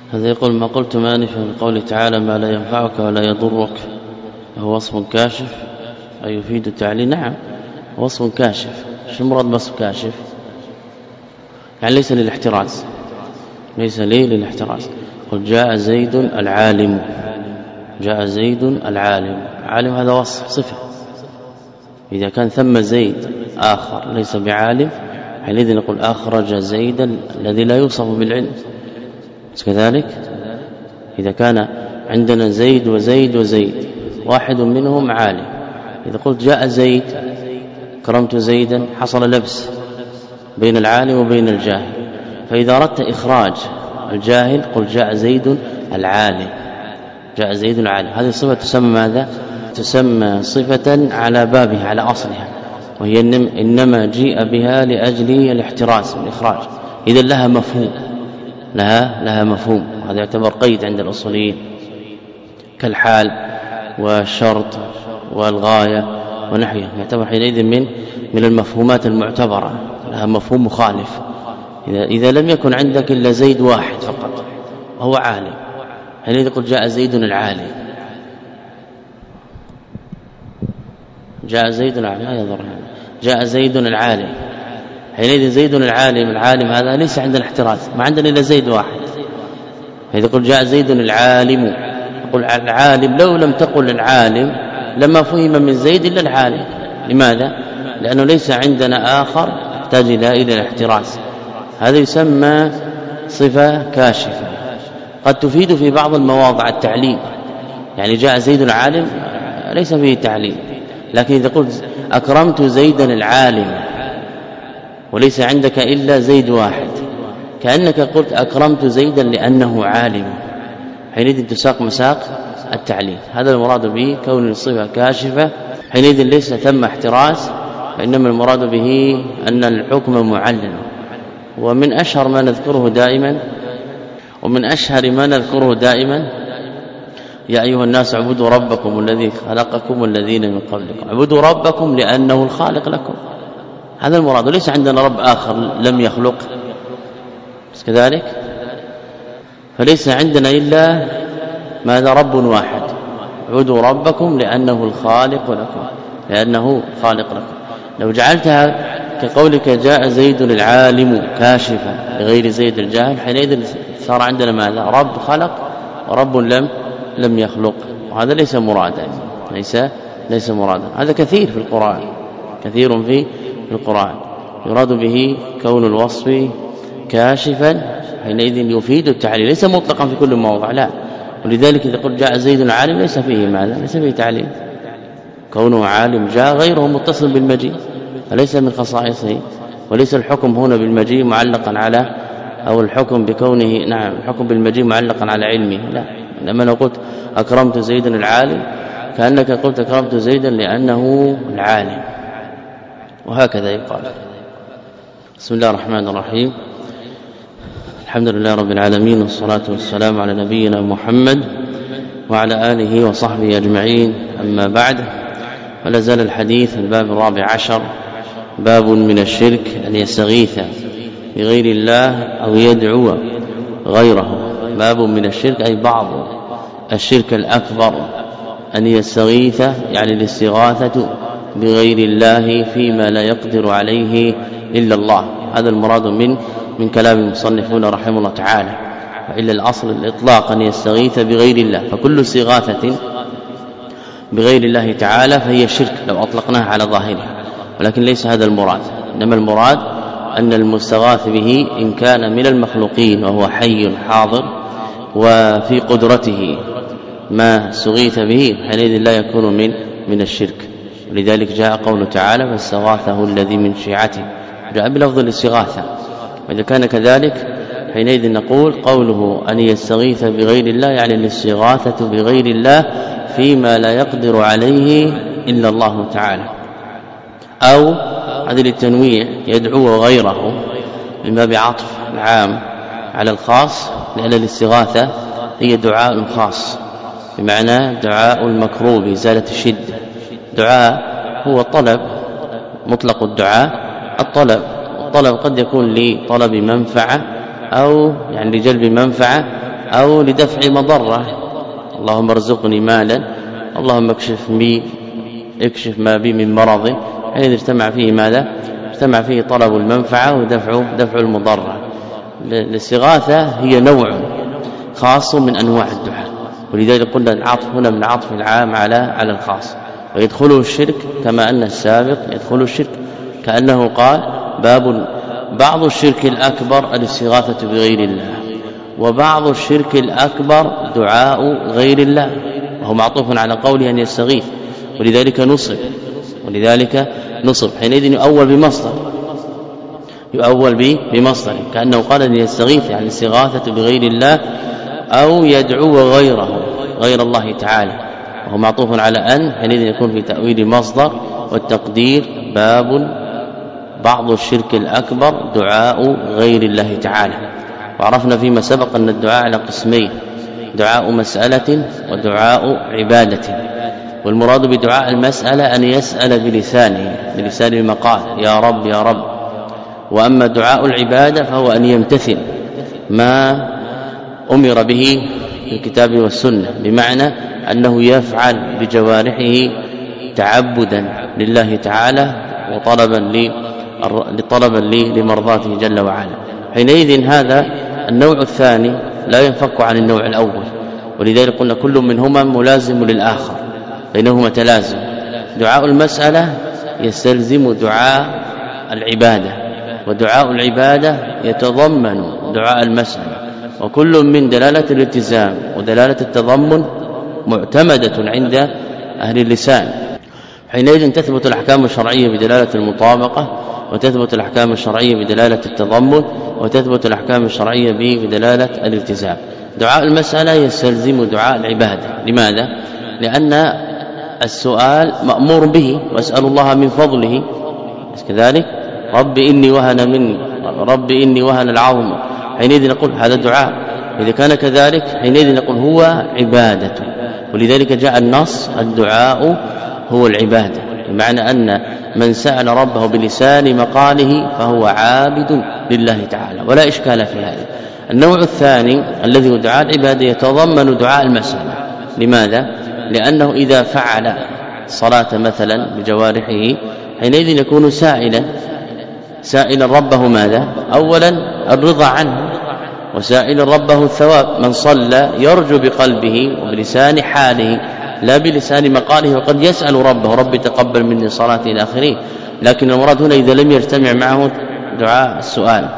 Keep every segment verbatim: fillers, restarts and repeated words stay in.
هذا يقول ما قلت مانفا من قوله تعالى ما لا ينفعك ولا يضرك هو وصف كاشف أي يفيد التعليل. نعم وصف كاشف. شو المراد بوصف كاشف؟ يعني ليس للاحتراز، ليس ليه للاحتراز. قل جاء زيد العالم، جاء زيد العالم، عالم هذا وصف صفة. إذا كان ثم زيد آخر ليس بعالم حينئذ نقول أخرج زيدا الذي لا يوصف بالعلم. كذلك إذا كان عندنا زيد وزيد وزيد واحد منهم عالم، إذا قلت جاء زيد كرمت زيدا حصل لبس بين العالم وبين الجاهل. فإذا أردت إخراج الجاهل قل جاء زيد العالم، جاء زيد العالم. هذه الصفة تسمى ماذا؟ تسمى صفة على بابها على أصلها، وهي إنما جيء بها لأجل الاحتراز والإخراج. إذا لها مفهوم، لها لها مفهوم. هذا يعتبر قيد عند الأصوليين كالحال والشرط والغاية ونحوها، يعتبر حينئذ من من المفهومات المعتبرة، لها مفهوم مخالف. إذا, إذا لم يكن عندك إلا زيد واحد فقط وهو عالم حينئذ يقول جاء زيد العالم، جاء زيد العالم لا يضر، جاء زيد العالم حينئذ زيد العالم. العالم هذا ليس عندنا احتراز، ما عندنا إلا زيد واحد. فإذا قل جاء زيد العالم يقول العالم، لو لم تقل العالم لما فهم من زيد إلا العالم. لماذا؟ لأنه ليس عندنا آخر يحتاج إلى الاحتراز. هذا يسمى صفة كاشفة، قد تفيد في بعض المواضع التعليم. يعني جاء زيد العالم ليس فيه تعليم، لكن إذا قلت أكرمت زيدا العالم وليس عندك إلا زيد واحد كأنك قلت أكرمت زيدا لأنه عالم، حينئذ تساق مساق التعليم. هذا المراد به كون الصفة كاشفة، حينئذ ليس ثم احتراز، فإنما المراد به أن الحكم معلل. ومن أشهر ما نذكره دائما ومن أشهر ما نذكره دائما يا أيها الناس اعبدوا ربكم الذي خلقكم والذين من قبلكم. اعبدوا ربكم لأنه الخالق لكم، هذا المراد. ليس عندنا رب آخر لم يخلق، بس كذلك فليس عندنا إلا ماذا؟ رب واحد. اعبدوا ربكم لأنه الخالق لكم، لأنه خالق لكم. لو جعلتها كقولك جاء زيد العالم كاشفا لغير زيد الجاهل حينئذ صار عندنا ماذا؟ رب خلق ورب لم لم يخلق، وهذا ليس مرادا، ليس ليس مرادا. هذا كثير في القرآن، كثير في القرآن يراد به كون الوصف كاشفا، حينئذ يفيد التعليل، ليس مطلقا في كل موضع، لا. ولذلك إذا قلت جاء زيد العالم ليس فيه ماذا؟ ليس فيه تعليل. كونه عالم جاء غيره متصل بالمجيء فليس من خصائصه، وليس الحكم هنا بالمجيء معلقا على أو الحكم بكونه نعم الحكم بالمجيء معلقا على علمه، لا. لما لو قلت أكرمت زيدا العالم كأنك قلت أكرمت زيدا لأنه العالم، وهكذا يقال. بسم الله الرحمن الرحيم. الحمد لله رب العالمين، والصلاة والسلام على نبينا محمد وعلى آله وصحبه أجمعين. أما بعد، فلا زال الحديث الباب الرابع عشر، باب من الشرك أن يستغيث بغير الله أو يدعو غيره. باب من الشرك أي بعض الشرك الأكبر، أن يستغيث يعني الاستغاثة بغير الله فيما لا يقدر عليه إلا الله. هذا المراد من من كلام المصنفون رحمه الله تعالى. فإلا الأصل الإطلاق أن يستغيث بغير الله، فكل استغاثة بغير الله تعالى فهي شرك لو أطلقناها على ظاهرها، ولكن ليس هذا المراد. إنما المراد أن المستغاث به إن كان من المخلوقين وهو حي حاضر وفي قدرته ما استغيث به حينئذ لا يكون من من الشرك. ولذلك جاء قوله تعالى فاستغاثه الذي من شيعته، جاء بلفظ الاستغاثة. وإذا كان كذلك حينئذ نقول قوله أن يستغيث بغير الله يعني الاستغاثة بغير الله فيما لا يقدر عليه إلا الله تعالى. أو هذه التنويع يدعو غيره من باب عطف العام على الخاص، لأن الاستغاثة هي دعاء خاص، بمعنى دعاء المكروب إزالة الشدة. دعاء هو طلب، مطلق الدعاء الطلب. الطلب قد يكون لطلب منفعة أو يعني لجلب منفعة أو لدفع مضرة، اللهم ارزقني مالا، اللهم اكشف بي اكشف ما بي من مرض، حين اجتمع فيه ماذا؟ اجتمع فيه طلب المنفعة ودفع دفع المضرة. الاستغاثة هي نوع خاص من أنواع الدعاء، ولذلك قلنا العطف هنا من عطف العام على على الخاص، ويدخله الشرك كما أن السابق يدخل الشرك، كأنه قال باب بعض الشرك الأكبر الاستغاثة بغير الله، وبعض الشرك الأكبر دعاء غير الله، وهو معطوف على قوله أن يستغيث، ولذلك نصب ولذلك نصب حينئذ يؤول بمصدر يؤول به بمصدر كأنه قال أن يستغيث يعني الاستغاثة بغير الله أو يدعو غيره غير الله تعالى، وهو معطوف على أن حينئذ يكون في تأويل مصدر، والتقدير باب بعض الشرك الأكبر دعاء غير الله تعالى. وعرفنا فيما سبق أن الدعاء على قسمين، دعاء مسألة ودعاء عبادة، والمراد بدعاء المسألة أن يسأل بلسانه بلسان المقال يا رب يا رب، وأما دعاء العبادة فهو أن يمتثل ما أمر به في الكتاب والسنة، بمعنى أنه يفعل بجوارحه تعبدا لله تعالى وطلبا لطلبا لمرضاته جل وعلا. حينئذ هذا النوع الثاني لا ينفك عن النوع الأول، ولذلك قلنا كل منهما ملازم للآخر، بينهما تلازم. دعاء المسألة يستلزم دعاء العبادة، ودعاء العبادة يتضمن دعاء المسألة، وكل من دلالة الالتزام ودلالة التضمن معتمدة عند أهل اللسان. حينئذ تثبت الأحكام الشرعية بدلالة المطابقة، وتثبت الأحكام الشرعية بدلالة التضمن، وتثبت الأحكام الشرعية بدلالة الالتزام. دعاء المسألة يستلزم دعاء العبادة. لماذا؟ لأن السؤال مأمور به، واسأل الله من فضله، كذلك رب إني وهن من رب إني وهن العظم، حينئذ نقول هذا دعاء. إذا كان كذلك حينئذ نقول هو عبادة، ولذلك جاء النص الدعاء هو العبادة، بمعنى أن من سأل ربه بلسان مقاله فهو عابد لله تعالى، ولا إشكال في هذا. النوع الثاني الذي هو دعاء العبادة يتضمن دعاء المسألة. لماذا؟ لأنه إذا فعل صلاة مثلا بجوارحه حينئذ يكون سائلا سائلا ربه ماذا؟ أولا الرضا عنه، وسائلا ربه الثواب. من صلى يرجو بقلبه وبلسان حاله لا بلسان مقاله، وقد يسأل ربه ربي تقبل مني صلاتي إلى آخره، لكن المراد هنا إذا لم يجتمع معه دعاء السؤال،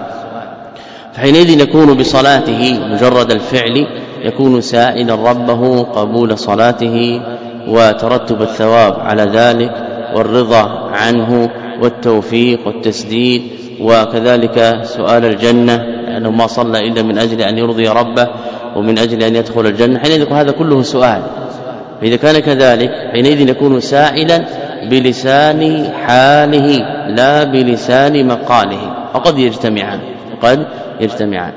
فحينئذ يكون بصلاته مجرد الفعل يكون سائلا ربه قبول صلاته وترتب الثواب على ذلك والرضا عنه والتوفيق والتسديد، وكذلك سؤال الجنة لأنه ما صلى إلا من أجل أن يرضي ربه ومن أجل أن يدخل الجنة، حينئذ يكون هذا كله سؤال. فإذا كان كذلك حينئذ يكون سائلا بلسان حاله لا بلسان مقاله، فقد يجتمعان قد يجتمعان.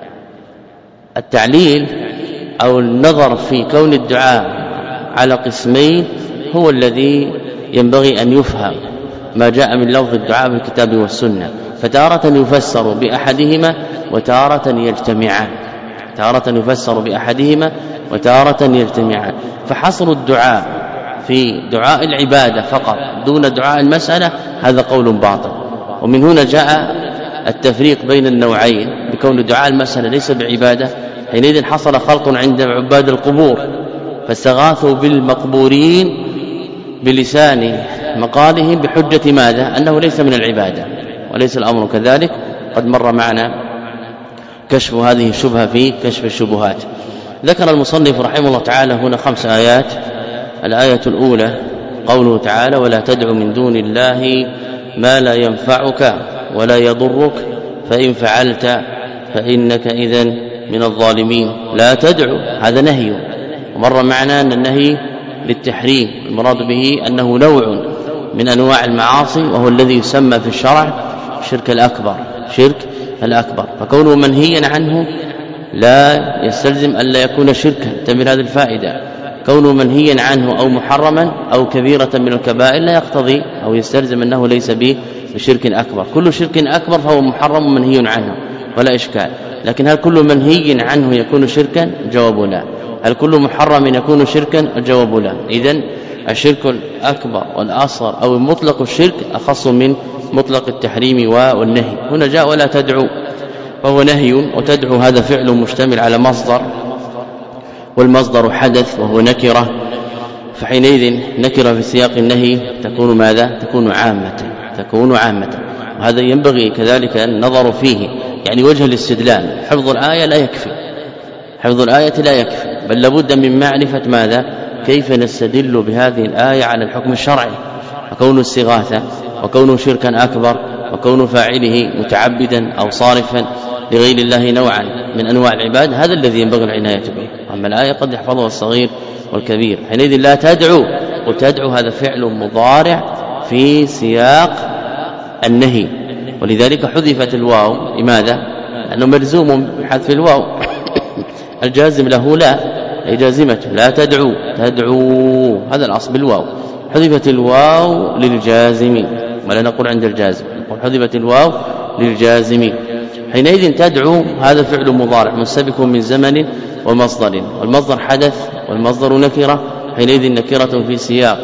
التعليل أو النظر في كون الدعاء على قسمين هو الذي ينبغي أن يفهم ما جاء من لفظ الدعاء في الكتاب والسنة، فتارة يفسر بأحدهما وتارة يجتمعان تارة يفسر بأحدهما وتارة يجتمعان. فحصر الدعاء في دعاء العبادة فقط دون دعاء المسألة هذا قول باطل، ومن هنا جاء التفريق بين النوعين بكون دعاء المسألة ليس بعبادة. حينئذ حصل خلط عند عباد القبور فاستغاثوا بالمقبورين بلسان مقالهم بحجة ماذا؟ أنه ليس من العبادة، وليس الأمر كذلك. قد مر معنا كشف هذه الشبهة في كشف الشبهات. ذكر المصنف رحمه الله تعالى هنا خمس آيات. الآية الأولى قوله تعالى ولا تدع من دون الله ما لا ينفعك ولا يضرك فإن فعلت فإنك إذن من الظالمين. لا تدعو هذا نهي، ومر معنا أن النهي للتحريم، المراد به أنه نوع من أنواع المعاصي وهو الذي يسمى في الشرع شرك الأكبر شرك الأكبر فكونه منهيا عنه لا يستلزم أن لا يكون شركا. تمر هذه الفائدة، كونه منهيا عنه أو محرما أو كبيرة من الكبائر لا يقتضي أو يستلزم أنه ليس به بشرك أكبر. كل شرك أكبر فهو محرم منهي عنه ولا إشكال. لكن هل كل منهي عنه يكون شركا؟ الجواب لا. هل كل محرم يكون شركا؟ الجواب لا. إذن الشرك الأكبر والأصغر أو مطلق الشرك أخص من مطلق التحريم والنهي. هنا جاء ولا تدعو، فهو نهي، وتدعو هذا فعل مشتمل على مصدر، والمصدر حدث وهو نكرة، فحينئذ نكرة في سياق النهي تكون ماذا؟ تكون عامة، تكون عامة. وهذا ينبغي كذلك النظر فيه، يعني وجه الاستدلال. حفظ الآية لا يكفي، حفظ الآية لا يكفي، بل لابد من معرفة ماذا؟ كيف نستدل بهذه الآية على الحكم الشرعي، وكون استغاثة، وكون شركا أكبر، وكون فاعله متعبدا أو صارفا لغير الله نوعا من أنواع العباد، هذا الذي ينبغي العناية به. أما الآية قد يحفظها الصغير والكبير. حينئذ لا تدعو، وتدعو هذا فعل مضارع في سياق النهي، ولذلك حذفت الواو. لماذا؟ لأنه ملزوم بحذف الواو. الجازم له لا، أي جازمته لا تدعو، تدعو هذا الأصل بالواو. حذفت الواو للجازم، ولا نقول عند الجازم، نقول حذفت الواو للجازم. حينئذ تدعو هذا فعل مضارع مستبق من زمن ومصدر، والمصدر حدث والمصدر نكرة، حينئذ نكرة في سياق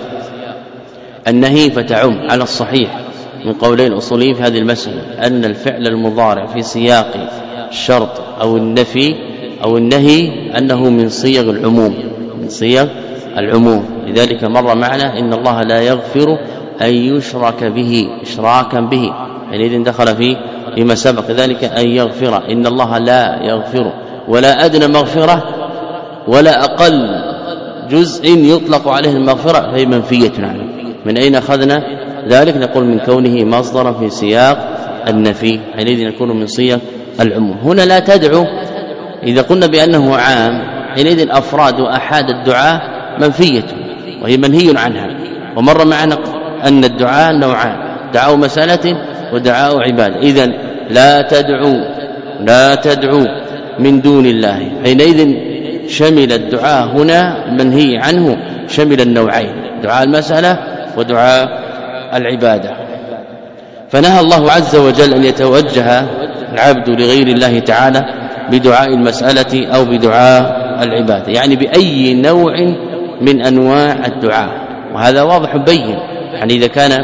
النهي فتعم على الصحيح من قولي الأصوليين في هذه المسألة، أن الفعل المضارع في سياق الشرط أو النفي أو النهي أنه من صيغ العموم، من صيغ العموم. لذلك مر معنا إن الله لا يغفر أن يشرك به إشراكا به، حينئذ دخل في فيما سبق. كذلك أن يغفر، إن الله لا يغفر، ولا أدنى مغفرة ولا أقل جزء يطلق عليه المغفرة فهي منفية عنه. من أين أخذنا ذلك؟ نقول من كونه مصدرا في سياق النفي، حينئذ نكون من صيغ العموم. هنا لا تدعو إذا قلنا بأنه عام، حينئذ أفراد وأحاد الدعاء منفية وهي منهي عنها. ومر معنا أن الدعاء نوعان، دعاء مسألة ودعاء عبادة. إذن لا تدعو، لا تدعو من دون الله، حينئذ شمل الدعاء هنا المنهي عنه شمل النوعين، دعاء المسألة ودعاء العبادة. فنهى الله عز وجل أن يتوجه العبد لغير الله تعالى بدعاء المسألة أو بدعاء العبادة، يعني بأي نوع من أنواع الدعاء. وهذا واضح بين، يعني إذا كان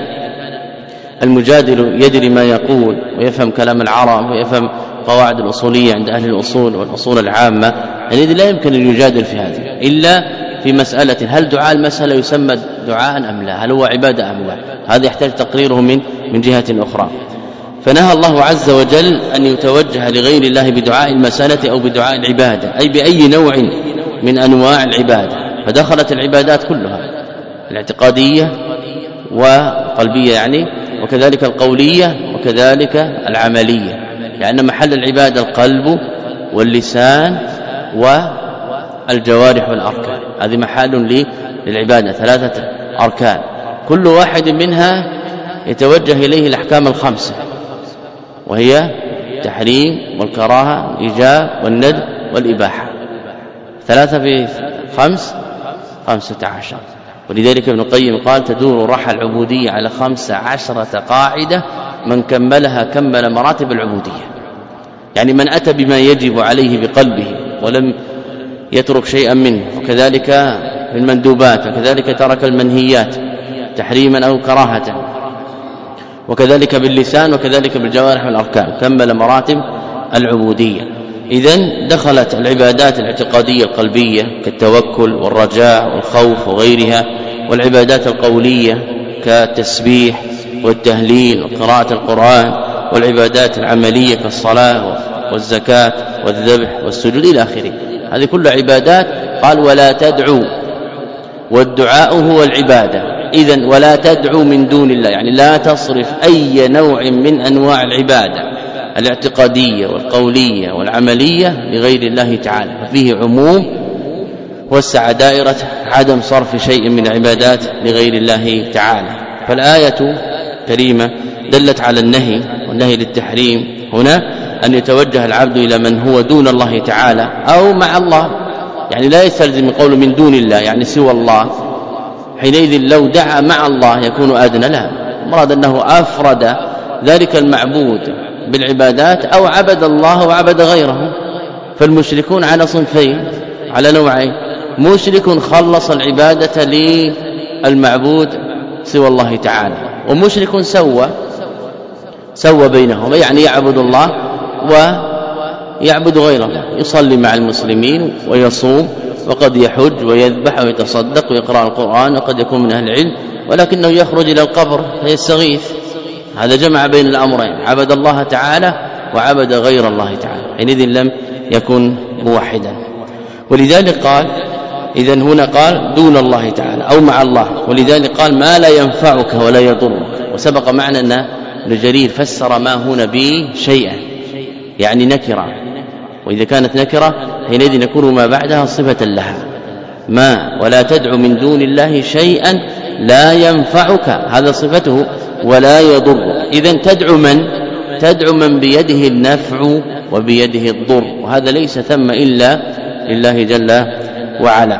المجادل يدري ما يقول ويفهم كلام العرب ويفهم قواعد الأصولية عند أهل الأصول والأصول العامة، يعني لا يمكن أن يجادل في هذه إلا في مسألة هل دعاء المسألة يسمى دعاء أم لا، هل هو عبادة أم لا، هذا يحتاج تقريره من من جهة أخرى. فنهى الله عز وجل أن يتوجه لغير الله بدعاء المسألة أو بدعاء العبادة، أي بأي نوع من أنواع العبادة. فدخلت العبادات كلها، الاعتقادية وقلبية يعني، وكذلك القولية وكذلك العملية، لأن محل العبادة القلب واللسان والجوارح والأركان، هذه محل للعبادة، ثلاثة أركان، كل واحد منها يتوجه إليه الأحكام الخمسة، وهي التحريم والكراهة والإيجاب والندب والإباحة، ثلاثة في خمس خمسة عشر. ولذلك ابن القيم قال تدور رحى العبودية على خمس عشرة قاعدة، من كملها كمل مراتب العبودية، يعني من أتى بما يجب عليه بقلبه ولم يترك شيئا منه، وكذلك في المندوبات، وكذلك ترك المنهيات تحريما أو كراهة، وكذلك باللسان، وكذلك بالجوارح والأركان، كمل مراتب العبودية. إذن دخلت العبادات الاعتقادية القلبية كالتوكل والرجاء والخوف وغيرها، والعبادات القولية كالتسبيح والتهليل وقراءة القرآن، والعبادات العملية كالصلاة والزكاة والذبح والسجود إلى آخره، هذه كل عبادات. قال ولا تدعو، والدعاء هو العبادة. إذن ولا تدعو من دون الله، يعني لا تصرف أي نوع من أنواع العبادة الاعتقادية والقولية والعملية لغير الله تعالى، ففيه عموم وسع دائرة عدم صرف شيء من العبادات لغير الله تعالى. فالآية الكريمة دلت على النهي، والنهي للتحريم هنا أن يتوجه العبد إلى من هو دون الله تعالى أو مع الله، يعني لا يستلزم قول من دون الله يعني سوى الله، حينئذ لو دعا مع الله يكون أدنى، لا، مراد أنه أفرد ذلك المعبود بالعبادات أو عبد الله وعبد غيره. فالمشركون على صنفين، على نوعين: مشرك خلص العبادة للمعبود سوى الله تعالى، ومشرك سوى سوى بينهم، يعني يعبد الله ويعبد غيره، يصلي مع المسلمين ويصوم وقد يحج ويذبح ويتصدق ويقرأ القرآن وقد يكون من أهل العلم، ولكنه يخرج إلى القبر فيستغيث. هذا جمع بين الأمرين، عبد الله تعالى وعبد غير الله تعالى، حينئذ لم يكن موحدا. ولذلك قال إذن هنا قال دون الله تعالى أو مع الله، ولذلك قال ما لا ينفعك ولا يضرك. وسبق معنا أن ابن جرير فسر ما هنا به شيئا، يعني نكرة، وإذا كانت نكرة حينئذ يكون ما بعدها صفة لها. ما ولا تدع من دون الله شيئا لا ينفعك، هذا صفته، ولا يضرك. إذن تدعو من؟ تدعو من بيده النفع وبيده الضر، وهذا ليس ثم إلا لله جل وعلا.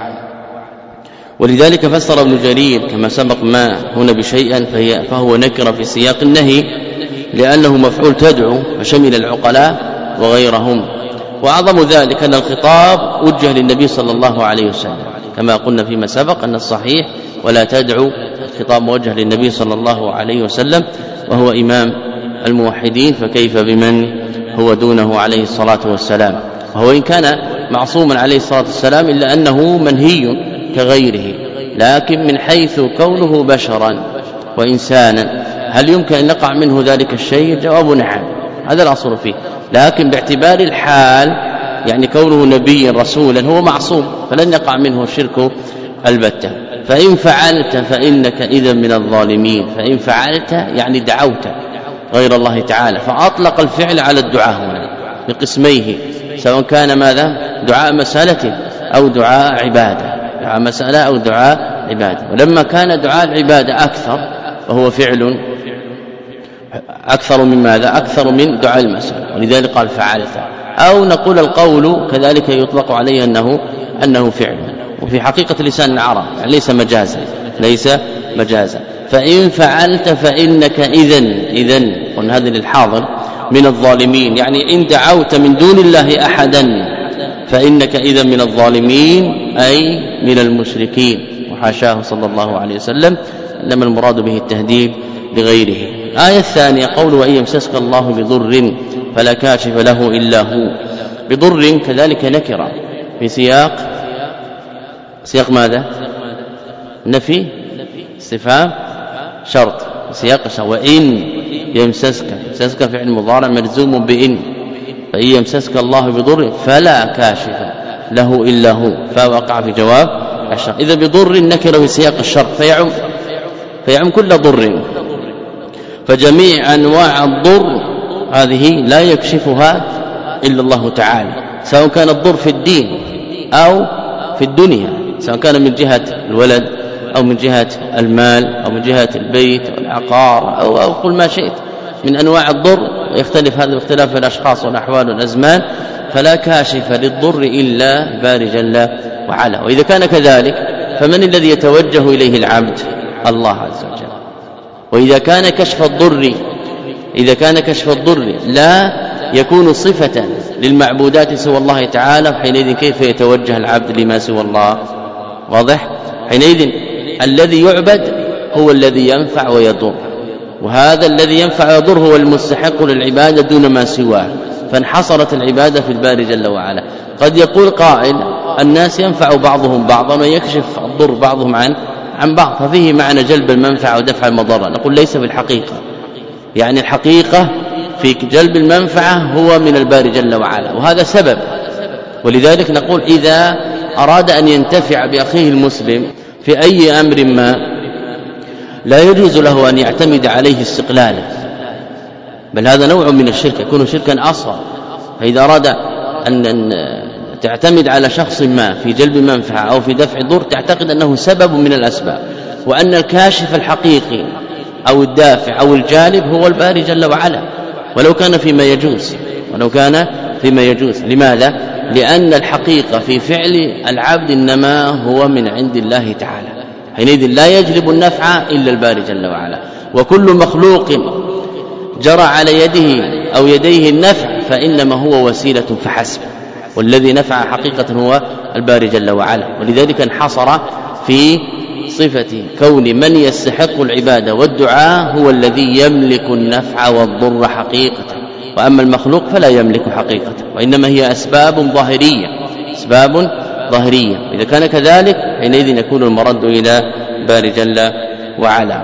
ولذلك فسر ابن جرير كما سبق ما هنا بشيئا فهي فهو نكر في سياق النهي، لأنه مفعول تدعو فشمل العقلاء وغيرهم. وأعظم ذلك أن الخطاب وجه للنبي صلى الله عليه وسلم، كما قلنا فيما سبق أن الصحيح ولا تدعو، الخطاب موجه للنبي صلى الله عليه وسلم وهو إمام الموحدين، فكيف بمن هو دونه عليه الصلاة والسلام. وهو إن كان معصوما عليه الصلاة والسلام إلا أنه منهي كغيره، لكن من حيث كونه بشرا وإنسانا هل يمكن أن يقع منه ذلك الشيء؟ جواب نعم، هذا الأصل فيه. لكن باعتبار الحال يعني كونه نبيا رسولا هو معصوم، فلن يقع منه الشرك البتة. فإن فعلت فإنك إذا من الظالمين. فإن فعلت يعني دعوت غير الله تعالى، فأطلق الفعل على الدعاء هنا بقسميه، سواء كان ماذا؟ دعاء مسألة أو دعاء عبادة، دعاء مسألة أو دعاء عبادة. ولما كان دعاء العبادة أكثر وهو فعل أكثر من ماذا؟ أكثر من دعاء المسألة، ولذلك قال فعلت. أو نقول القول كذلك يطلق عليه أنه أنه فعل، وفي حقيقة لسان العرب يعني ليس مجازا، ليس مجازا. فإن فعلت فإنك إذن إذن قلنا هذا للحاضر من الظالمين، يعني إن دعوت من دون الله أحدا فإنك إذا من الظالمين، أي من المشركين، وحاشاه صلى الله عليه وسلم، إنما المراد به التهديد لغيره. الآية الثانية قول وإن يمسسك الله بضر فلا كاشف له إلا هو. بضر كذلك نكرة في سياق سياق ماذا؟ نفي استفهام شرط، سياق الشرط. وإن يمسسك، يمسسك فعل مضارع مجزوم بإن، فإن يمسسك الله بضر فلا كاشف له إلا هو، فوقع في جواب الشرط. إذا بضر نكرة في سياق الشرط فيعم فيعم كل ضر، فجميع أنواع الضر هذه لا يكشفها إلا الله تعالى، سواء كان الضر في الدين أو في الدنيا، سواء كان من جهة الولد أو من جهة المال أو من جهة البيت والعقار أو, أو كل ما شئت من أنواع الضر، ويختلف هذا باختلاف الأشخاص والأحوال والأزمان، فلا كاشف للضر إلا الباري جل وعلا. وإذا كان كذلك فمن الذي يتوجه إليه العبد؟ الله عز وجل. وإذا كان كشف الضر إذا كان كشف الضر لا يكون صفة للمعبودات سوى الله تعالى، حينئذ كيف يتوجه العبد لما سوى الله؟ واضح؟ حينئذ الذي يعبد هو الذي ينفع ويضر، وهذا الذي ينفع ويضر هو المستحق للعبادة دون ما سواه، فانحصرت العبادة في الباري جل وعلا. قد يقول قائل الناس ينفع بعضهم بعضا ويكشف الضر بعضهم عن عن بعض، ففيه معنى جلب المنفعة ودفع المضرة. نقول ليس بالحقيقة، يعني الحقيقة في جلب المنفعة هو من الباري جل وعلا، وهذا سبب. ولذلك نقول إذا أراد أن ينتفع بأخيه المسلم في أي أمر ما لا يجوز له أن يعتمد عليه استقلالا، بل هذا نوع من الشرك، يكون شركا أصغر. فإذا أراد أن تعتمد على شخص ما في جلب منفعة أو في دفع ضر تعتقد أنه سبب من الأسباب، وأن الكاشف الحقيقي أو الدافع أو الجالب هو الباري جل وعلا، ولو كان فيما يجوز ولو كان فيما يجوز. لماذا؟ لأن الحقيقة في فعل العبد إنما هو من عند الله تعالى، حينئذ لا يجلب النفع إلا الباري جل وعلا. وكل مخلوق جرى على يده أو يديه النفع فإنما هو وسيلة فحسب، والذي نفع حقيقة هو الباري جل وعلا. ولذلك انحصر في صفة كون من يستحق العبادة والدعاء هو الذي يملك النفع والضر حقيقة، وأما المخلوق فلا يملك حقيقة، وإنما هي أسباب ظاهرية أسباب ظاهرية. إذا كان كذلك حينئذ يكون المرد إلى باري جل وعلا.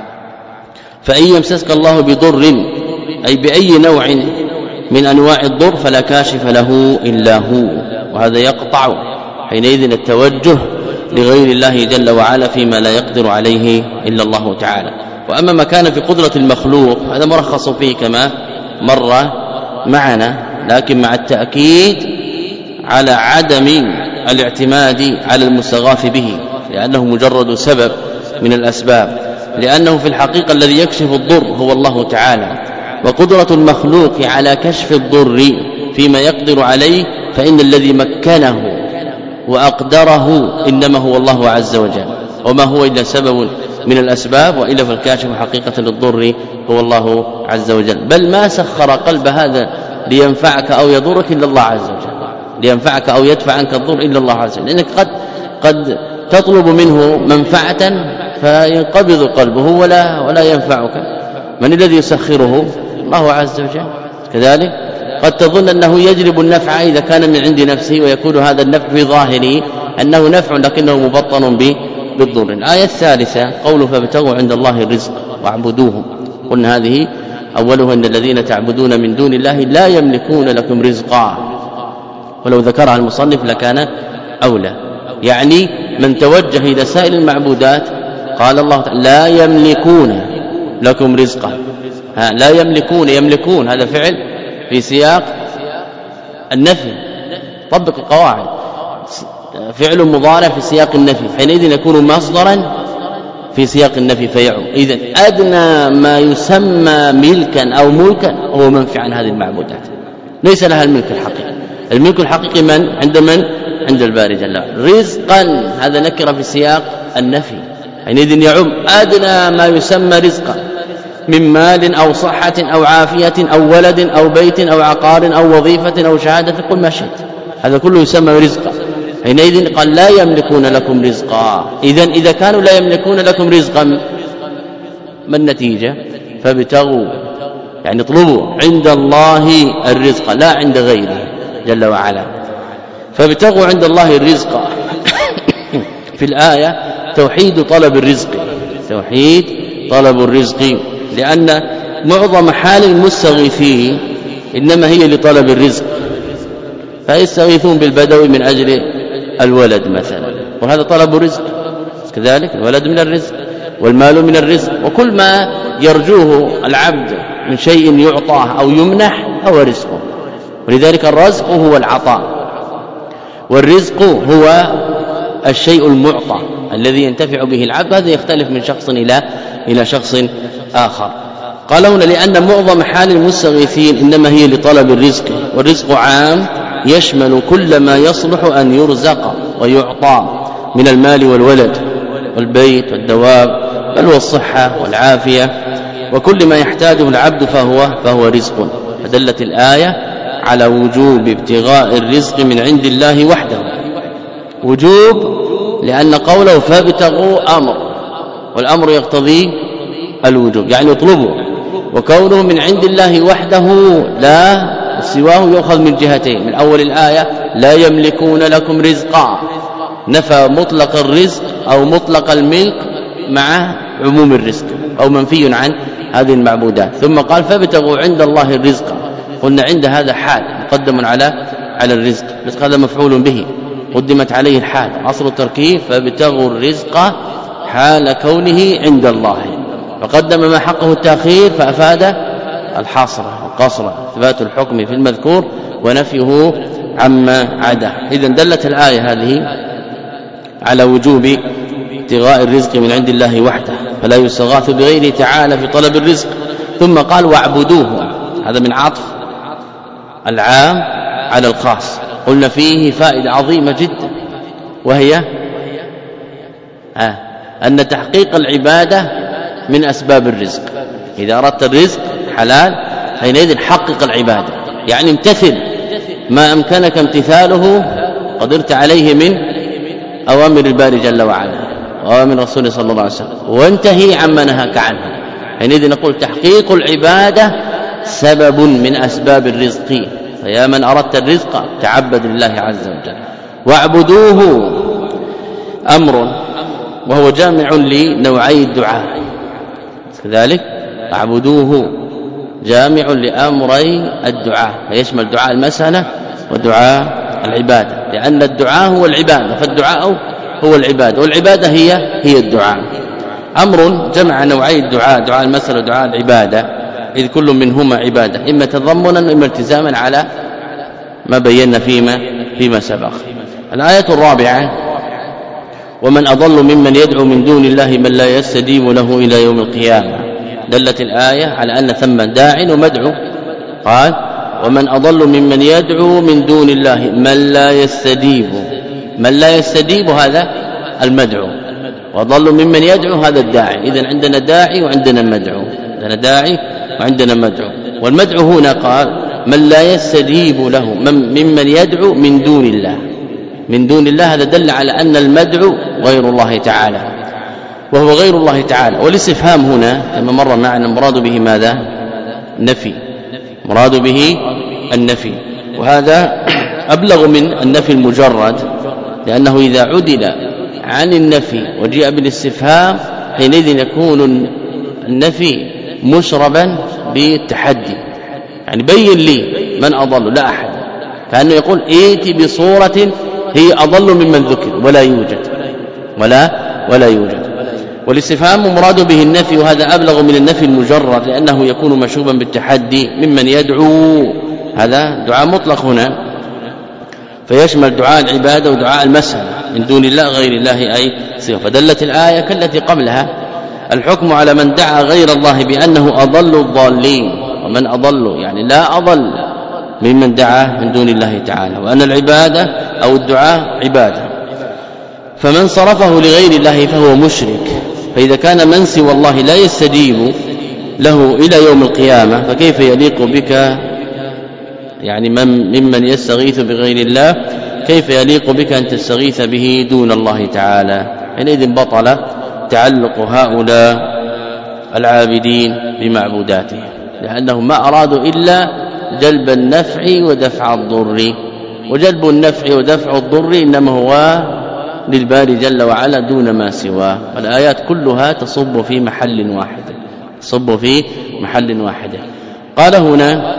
فإن يمسسك الله بضر أي بأي نوع من أنواع الضر فلا كاشف له إلا هو، وهذا يقطع حينئذ التوجه لغير الله جل وعلا فيما لا يقدر عليه إلا الله تعالى. وأما ما كان في قدرة المخلوق هذا مرخص فيه كما مر معنا، لكن مع التأكيد على عدم الاعتماد على المستغاث به، لأنه مجرد سبب من الأسباب، لأنه في الحقيقة الذي يكشف الضر هو الله تعالى، وقدرة المخلوق على كشف الضر فيما يقدر عليه فإن الذي مكنه وأقدره إنما هو الله عز وجل، وما هو إلا سبب من الأسباب، وإلا فالكاشف حقيقة للضر هو الله عز وجل. بل ما سخر قلب هذا لينفعك أو يضرك إلا الله عز وجل، لينفعك أو يدفع عنك الضر إلا الله عز وجل، لأنك قد قد تطلب منه منفعة فينقبض قلبه ولا ولا ينفعك. من الذي يسخره؟ الله عز وجل. كذلك قد تظن أنه يجلب النفع إذا كان من عند نفسه، ويكون هذا النفع في ظاهره أنه نفع لكنه مبطن بالضر. الآية الثالثة قوله فابتغوا عند الله الرزق واعبدوه. قلنا هذه أولها أن الذين تعبدون من دون الله لا يملكون لكم رزقا، ولو ذكرها المصنف لكان أولى، يعني من توجه إلى سائر المعبودات قال الله تعالى لا يملكون لكم رزقا. ها لا يملكون، يملكون هذا فعل في سياق النفي، طبق القواعد، فعل مضارع في سياق النفي حينئذ يكون مصدرا في سياق النفي فيعم. إذن أدنى ما يسمى ملكا أو ملكا هو منفي عن هذه المعبودات، ليس لها الملك الحقيقي. الملك الحقيقي من عند من عند الباري جل وعلا. رزقا هذا نكر في سياق النفي حينئذ يعم أدنى ما يسمى رزقا من مال أو صحة أو عافية أو ولد أو بيت أو عقار أو وظيفة أو شهادة، قل ما شئت، هذا كله يسمى رزقا. حينئذ قال لا يملكون لكم رزقا. إذن إذا كانوا لا يملكون لكم رزقا ما النتيجة؟ فابتغوا يعني اطلبوا عند الله الرزق لا عند غيره جل وعلا. فابتغوا عند الله الرزق في الآية توحيد طلب الرزق، توحيد طلب الرزق، لأن معظم حال المستغيثين إنما هي لطلب الرزق، فيستغيثون بالبدوي من أجل الولد مثلا، وهذا طلب الرزق. كذلك الولد من الرزق والمال من الرزق، وكل ما يرجوه العبد من شيء يعطاه أو يمنح هو رزقه. ولذلك الرزق هو العطاء، والرزق هو الشيء المعطى الذي ينتفع به العبد. هذا يختلف من شخص إلى إلى شخص آخر. قال هنا لأن معظم حال المستغيثين إنما هي لطلب الرزق، والرزق عام يشمل كل ما يصلح أن يرزق ويعطى من المال والولد والبيت والدواب بل والصحة والعافية، وكل ما يحتاجه العبد فهو فهو رزق. فدلت الآية على وجوب ابتغاء الرزق من عند الله وحده. وجوب لأن قوله فابتغوا أمر، والأمر يقتضي الوجوب يعني اطلبوا، وكونه من عند الله وحده لا سواه يؤخذ من جهتين. من أول الآية لا يملكون لكم رزقا، نفى مطلق الرزق أو مطلق الملك مع عموم الرزق أو منفي عن هذه المعبودات. ثم قال فابتغوا عند الله الرزق، قلنا عند هذا حال مقدم على على الرزق، الرزق هذا مفعول به قدمت عليه الحال، أصل التركيب فابتغوا الرزق حال كونه عند الله، فقدم ما حقه التأخير فأفاد الحصر والقصر، إثبات الحكم في المذكور ونفيه عما عدا. إذن دلت الآية هذه على وجوب ابتغاء الرزق من عند الله وحده، فلا يستغاث بغيره تعالى في طلب الرزق. ثم قال واعبدوه، هذا من عطف العام على الخاص. قلنا فيه فائدة عظيمة جدا، وهي آه أن تحقيق العبادة من أسباب الرزق. إذا أردت الرزق حلال حينئذ حقق العبادة، يعني امتثل ما أمكنك امتثاله قدرت عليه من أوامر الباري جل وعلا وأوامر رسوله صلى الله عليه وسلم، وانتهي عما نهاك عنه. حينئذ نقول تحقيق العبادة سبب من أسباب الرزق، فيا من أردت الرزق تعبد لله عز وجل. واعبدوه أمر وهو جامع لنوعي الدعاء، كذلك اعبدوه جامع لأمري الدعاء، فيشمل دعاء المسألة ودعاء العبادة، لأن الدعاء هو العبادة، فالدعاء هو العبادة، والعبادة هي هي الدعاء. أمر جمع نوعي الدعاء، دعاء المسألة ودعاء العبادة، إذ كل منهما عبادة إما تضمنا وإما التزاما على ما بينا فيما فيما سبق. الآية الرابعة: ومن أضل ممن يدعو من دون الله من لا يستجيب له إلى يوم القيامة. دلت الآية على أن ثم داع ومدعو، قال: ومن أضل ممن يدعو من دون الله من لا يستجيب. من لا يستجيب هذا المدعو، وأضل ممن يدعو هذا الداعي. إذن عندنا داعي وعندنا مدعو، عندنا داعي وعندنا مدعو. والمدعو هنا قال من لا يستجيب له ممن يدعو من دون الله. من دون الله هذا دل على أن المدعو غير الله تعالى، وهو غير الله تعالى. والاستفهام هنا كما مر معنا مراد به ماذا؟ نفي، مراد به النفي، وهذا أبلغ من النفي المجرد، لأنه إذا عدل عن النفي وجيء بالاستفهام حينئذ يكون النفي مشربا بالتحدي، يعني بين لي من أضل، لا أحد، كأنه يقول ائت بصورة هي أضل ممن ذكر ولا يوجد ولا ولا يوجد. والاستفهام مراد به النفي، وهذا أبلغ من النفي المجرد، لأنه يكون مشوبا بالتحدي. ممن يدعو هذا دعاء مطلق هنا، فيشمل دعاء العبادة ودعاء المسألة من دون الله غير الله أي سوى. فدلت الآية كالتي قبلها الحكم على من دعا غير الله بأنه أضل الضالين، ومن أضل يعني لا أضل ممن دعا من دون الله تعالى، وأن العبادة أو الدعاء عبادة. فمن صرفه لغير الله فهو مشرك، فإذا كان من سوى الله لا يستجيب له إلى يوم القيامة فكيف يليق بك يعني من ممن يستغيث بغير الله كيف يليق بك أن تستغيث به دون الله تعالى؟ حينئذ بطل تعلق هؤلاء العابدين بمعبوداتهم، لأنهم ما أرادوا إلا جلب النفع ودفع الضر، وجلب النفع ودفع الضر إنما هو للباري جل وعلا دون ما سواه. والآيات كلها تصب في محل واحد، تصب في محل واحد. قال هنا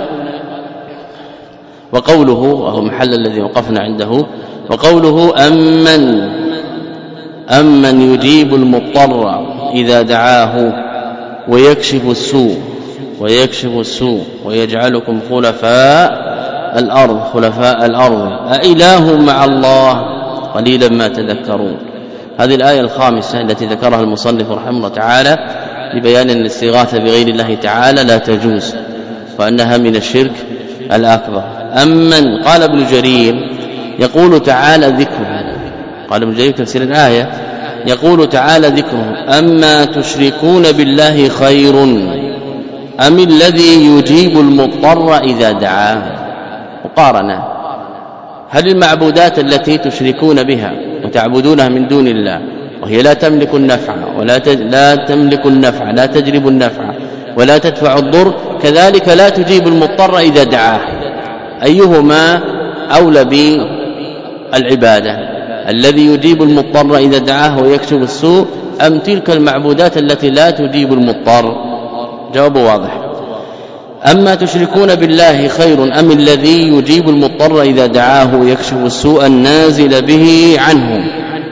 وقوله، وهو محل الذي وقفنا عنده، وقوله أمن أمن يجيب المضطر إذا دعاه ويكشف السوء ويكشف السوء ويجعلكم خلفاء الأرض خلفاء الأرض أإله مع الله قليلا ما تذكرون. هذه الآية الخامسة التي ذكرها المصنف رحمه الله تعالى لبيان أن الاستغاثة بغير الله تعالى لا تجوز، وأنها من الشرك الأكبر. أمن قال ابن جرير يقول تعالى ذكره، قال ابن جرير تفسير الآية يقول تعالى ذكره أما تشركون بالله خير أم الذي يجيب المضطر إذا دعاه. مقارنة، هل المعبودات التي تشركون بها وتعبدونها من دون الله وهي لا تملك النفع ولا لا تملك النفع لا تجلب النفع ولا تدفع الضر، كذلك لا تجيب المضطر إذا دعاه، أيهما أولى بالعبادة؟ الذي يجيب المضطر إذا دعاه ويكشف السوء أم تلك المعبودات التي لا تجيب المضطر؟ جواب واضح. أما تشركون بالله خير أم الذي يجيب المضطر إذا دعاه ويكشف السوء النازل به عنه.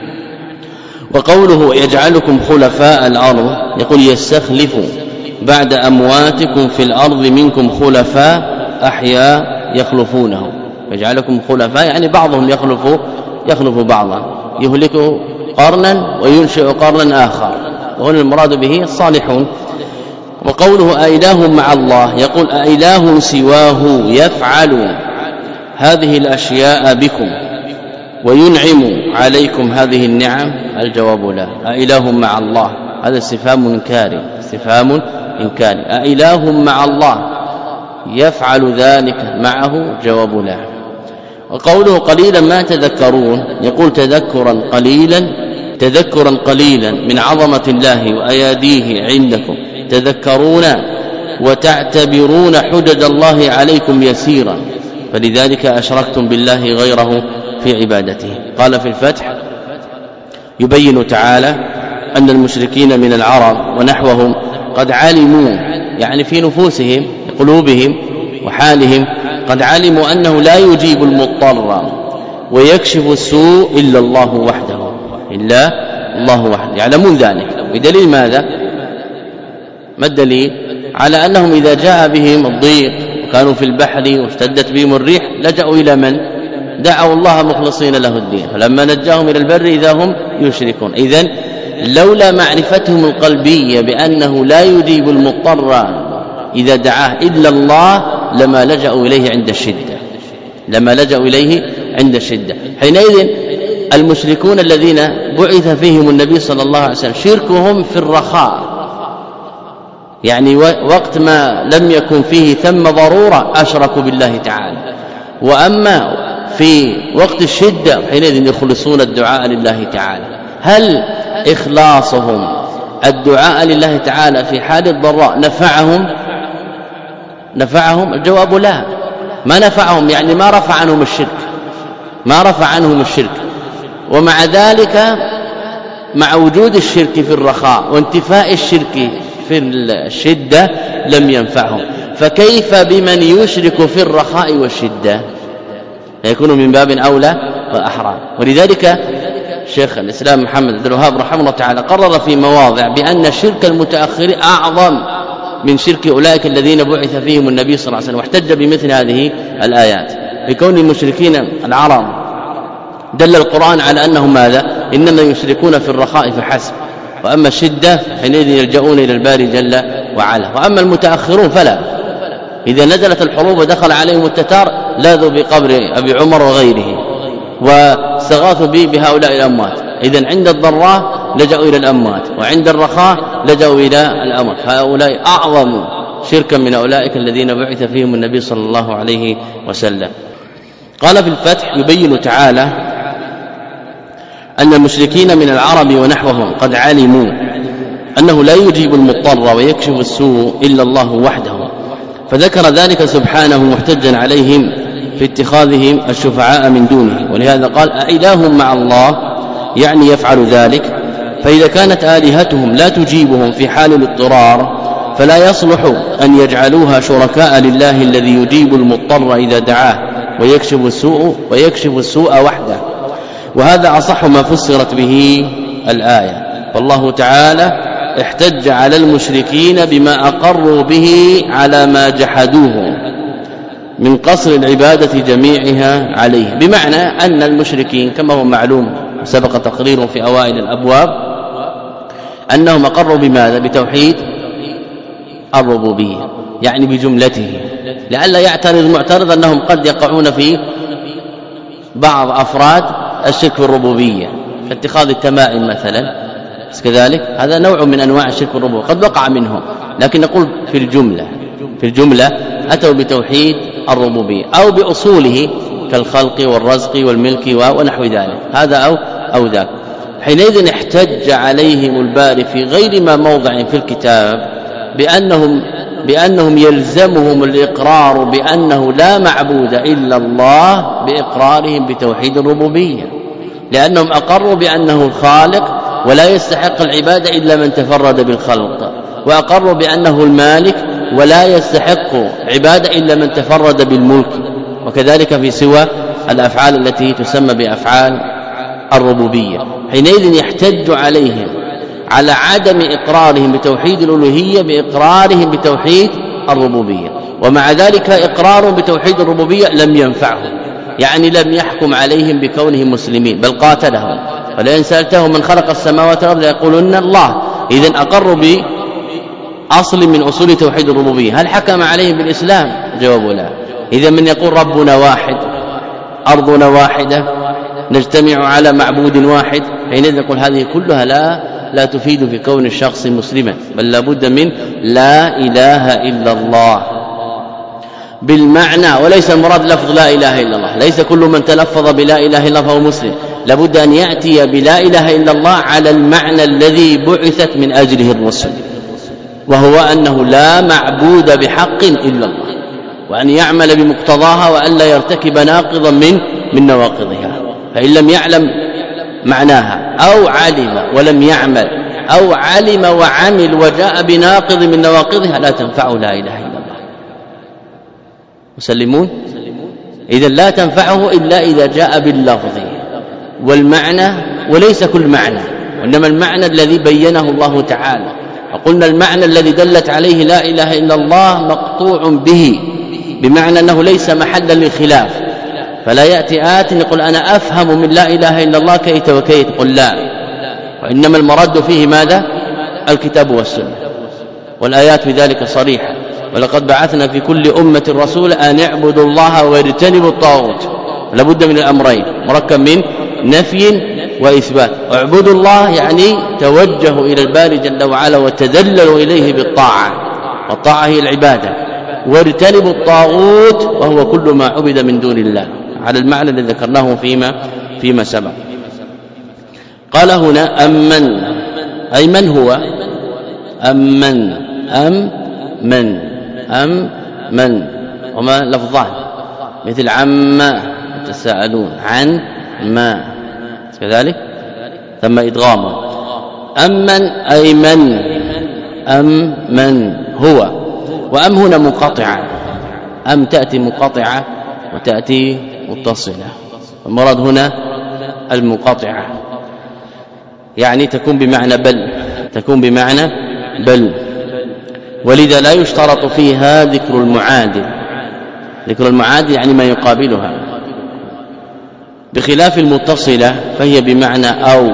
وقوله يجعلكم خلفاء الأرض يقول يستخلف بعد أمواتكم في الأرض منكم خلفاء أحياء يخلفونه، يجعلكم خلفاء يعني بعضهم يخلف يخلف بعضا، يهلك قرنا وينشئ قرنا آخر، وهنا المراد به الصالحون. وقوله أإله مع الله يقول أإله سواه يفعل هذه الأشياء بكم وينعم عليكم هذه النعم؟ الجواب لا. أإله مع الله هذا استفهام إنكاري، استفهام إنكاري. أإله مع الله يفعل ذلك معه؟ جواب لا. وقوله قليلا ما تذكرون، يقول تذكرا قليلا تذكرا قليلا من عظمة الله وأياديه عندكم، تذكرون وتعتبرون حجج الله عليكم يسيرا، فلذلك أشركتم بالله غيره في عبادته. قال في الفتح يبين تعالى أن المشركين من العرب ونحوهم قد علموا، يعني في نفوسهم قلوبهم وحالهم قد علموا أنه لا يجيب المضطر ويكشف السوء إلا الله وحده، إلا الله وحده، يعلمون ذلك. بدليل ماذا؟ ما الدليل؟ على أنهم إذا جاء بهم الضيق وكانوا في البحر واشتدت بهم الريح لجأوا إلى من؟ دعوا الله مخلصين له الدين، فلما نجاهم إلى البر إذا هم يشركون. إذن لولا معرفتهم القلبية بأنه لا يجيب المضطر إذا دعاه إلا الله لما لجأوا إليه عند الشدة، لما لجأوا إليه عند الشدة. حينئذ المشركون الذين بعث فيهم النبي صلى الله عليه وسلم شركهم في الرخاء، يعني وقت ما لم يكن فيه ثم ضرورة أشركوا بالله تعالى، وأما في وقت الشدة حينئذ يخلصون الدعاء لله تعالى. هل إخلاصهم الدعاء لله تعالى في حال الضراء نفعهم؟ نفعهم؟ الجواب لا، ما نفعهم، يعني ما رفع عنهم الشرك، ما رفع عنهم الشرك. ومع ذلك مع وجود الشرك في الرخاء وانتفاء الشرك في الشدة لم ينفعهم، فكيف بمن يشرك في الرخاء والشدة؟ يكون من باب أولى وأحرى. ولذلك شيخ الإسلام محمد بن الوهاب رحمه الله تعالى قرر في مواضع بأن شرك المتأخر أعظم من شرك أولئك الذين بعث فيهم النبي صلى الله عليه وسلم، واحتج بمثل هذه الآيات بكون المشركين العرب دل القرآن على أنهم ماذا؟ إنما يشركون في الرخاء فحسب، وأما الشدة حينئذ يلجؤون إلى الباري جل وعلا. وأما المتأخرون فلا، إذا نزلت الحروب ودخل عليهم التتار لاذوا بقبر أبي عمر وغيره واستغاثوا به بهؤلاء الأموات. إذن عند الضراء لجأوا إلى الأموات، وعند الرخاء لجأوا إلى الأموات، فهؤلاء أعظم شركا من أولئك الذين بعث فيهم النبي صلى الله عليه وسلم. قال في الفتح يبين تعالى أن المشركين من العرب ونحوهم قد علموا أنه لا يجيب المضطر ويكشف السوء إلا الله وحده، فذكر ذلك سبحانه محتجا عليهم في اتخاذهم الشفعاء من دونه. ولهذا قال أإله مع الله، يعني يفعل ذلك. فإذا كانت آلهتهم لا تجيبهم في حال الاضطرار فلا يصلح أن يجعلوها شركاء لله الذي يجيب المضطر إذا دعاه ويكشف السوء ويكشف السوء وحده. وهذا أصح ما فسرت به الآية. والله تعالى احتج على المشركين بما أقروا به على ما جحدوه من قصر العبادة جميعها عليه، بمعنى أن المشركين كما هو معلوم سبق تقريره في أوائل الأبواب أنهم أقروا بماذا؟ بتوحيد الربوبية، يعني بجملته، لئلا يعترض معترض أنهم قد يقعون في بعض أفراد الشرك في الربوبية كاتخاذ التمائم مثلا كذلك، هذا نوع من أنواع الشرك الربوبية قد وقع منهم، لكن نقول في الجملة في الجملة أتوا بتوحيد الربوبية أو بأصوله كالخلق والرزق والملك ونحو ذلك، هذا أو أو ذاك. حينئذ احتج عليهم الباري في غير ما موضع في الكتاب بأنهم بأنهم يلزمهم الإقرار بأنه لا معبود إلا الله بإقرارهم بتوحيد الربوبية، لأنهم أقروا بأنه الخالق ولا يستحق العبادة إلا من تفرد بالخلق، وأقروا بأنه المالك ولا يستحق عبادة إلا من تفرد بالملك، وكذلك في سوى الأفعال التي تسمى بأفعال الربوبية. حينئذ يحتج عليهم على عدم إقرارهم بتوحيد الألوهية بإقرارهم بتوحيد الربوبية، ومع ذلك إقرار بتوحيد الربوبية لم ينفعهم، يعني لم يحكم عليهم بكونهم مسلمين بل قاتلهم. ولئن سألتهم من خلق السماوات والأرض يقولون الله. إذن أقروا بأصل من أصول توحيد الربوبية، هل حكم عليهم بالإسلام؟ جواب لا. إذن من يقول ربنا واحد، أرضنا واحدة، نجتمع على معبود واحد، حينئذ نقول هذه كلها لا لا تفيد في كون الشخص مسلما، بل لابد من لا إله إلا الله. بالمعنى وليس المراد لفظ لا إله إلا الله. ليس كل من تلفظ بلا إله إلا الله فهو مسلم، لابد أن يأتي بلا إله إلا الله على المعنى الذي بعثت من أجله الرسل، وهو أنه لا معبود بحق إلا الله، وأن يعمل بمقتضاها وأن لا يرتكب ناقضا من من نواقضها. فإن لم يعلم معناها أو علم ولم يعمل أو علم وعمل وجاء بناقض من نواقضها لا تنفعه لا إله إلا الله. مسلمون؟ إذن لا تنفعه إلا إذا جاء باللفظ والمعنى، وليس كل معنى، وإنما المعنى الذي بينه الله تعالى. وقلنا المعنى الذي دلت عليه لا إله إلا الله مقطوع به، بمعنى أنه ليس محلا للخلاف. فلا يأتي آت يقول أنا أفهم من لا إله إلا الله كيت وكيت، قل لا، وإنما المرد فيه ماذا؟ الكتاب والسنة، والآيات في ذلك صريحة. ولقد بعثنا في كل أمة رسول أن اعبدوا الله واجتنبوا الطاغوت. لابد من الأمرين، مركب من نفي وإثبات. اعبدوا الله يعني توجهوا إلى الباري جل وعلا وتذللوا إليه بالطاعة، والطاعة هي العبادة. واجتنبوا الطاغوت وهو كل ما عبد من دون الله، على المعنى الذي ذكرناه فيما فيما سبق. قال هنا أمن، أي من هو؟ أمن أم من أم من وما لفظان مثل عما تساءلون عن ما كذلك ثم إدغام. أمن أي من، أم من هو. وأم هنا منقطعة، أم تأتي منقطعة وتأتي متصلة، المراد هنا المنقطعة، يعني تكون بمعنى بل، تكون بمعنى بل. ولذا لا يشترط فيها ذكر المعادل. ذكر المعادل يعني ما يقابلها، بخلاف المتصلة فهي بمعنى أو،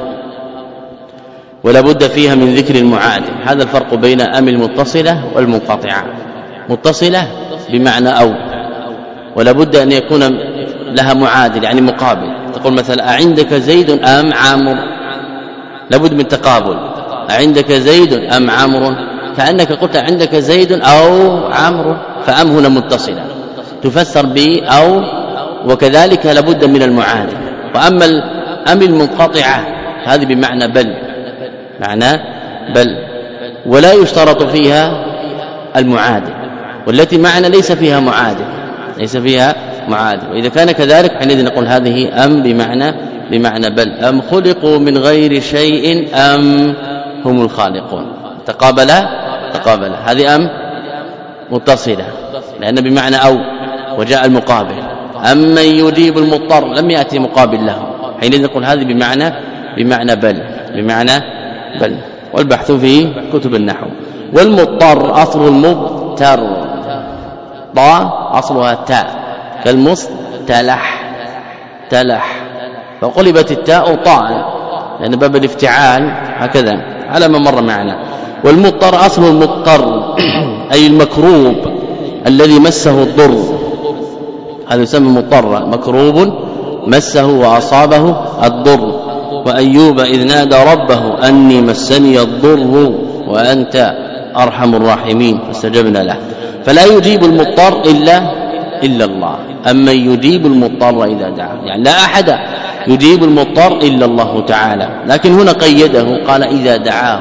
ولا بد فيها من ذكر المعادل. هذا الفرق بين أم المتصلة والمنقطعة. متصلة بمعنى أو، ولا بد أن يكون لها معادل يعني مقابل. تقول مثلا أعندك زيد أم عامر، لابد من تقابل. أعندك زيد أم عامر، كأنك قلت عندك زيد أو عامر، فأم هنا متصلة تفسر ب أو، وكذلك لابد من المعادل. وأما الأم المنقطعة هذه بمعنى بل، معنى بل، ولا يشترط فيها المعادل، والتي معنى ليس فيها معادل، ليس فيها معادل. وإذا كان كذلك حينئذ نقول هذه أم بمعنى بمعنى بل. أم خلقوا من غير شيء أم هم الخالقون، تقابلا تقابلا. هذه أم متصلة لأن بمعنى أو وجاء المقابل. أمن يجيب المضطر لم يأتي مقابل له، حينئذ نقول هذه بمعنى بمعنى بل، بمعنى بل. والبحث في كتب النحو. والمضطر أصل المضطر، ضاء أصلها تاء كالمصطلح تلح، فقلبت التاء طاء لأن باب الافتعال هكذا على ما مر معنا. والمضطر أصل المضطر أي المكروب الذي مسه الضر، هذا يسمى مضطر، مكروب مسه وأصابه الضر. وأيوب إذ نادى ربه أني مسني الضر وأنت أرحم الراحمين فاستجبنا له. فلا يجيب المضطر إلا إلا الله. أما يجيب المضطر إذا دعاه، يعني لا أحد يجيب المضطر إلا الله تعالى. لكن هنا قيده قال إذا دعاه،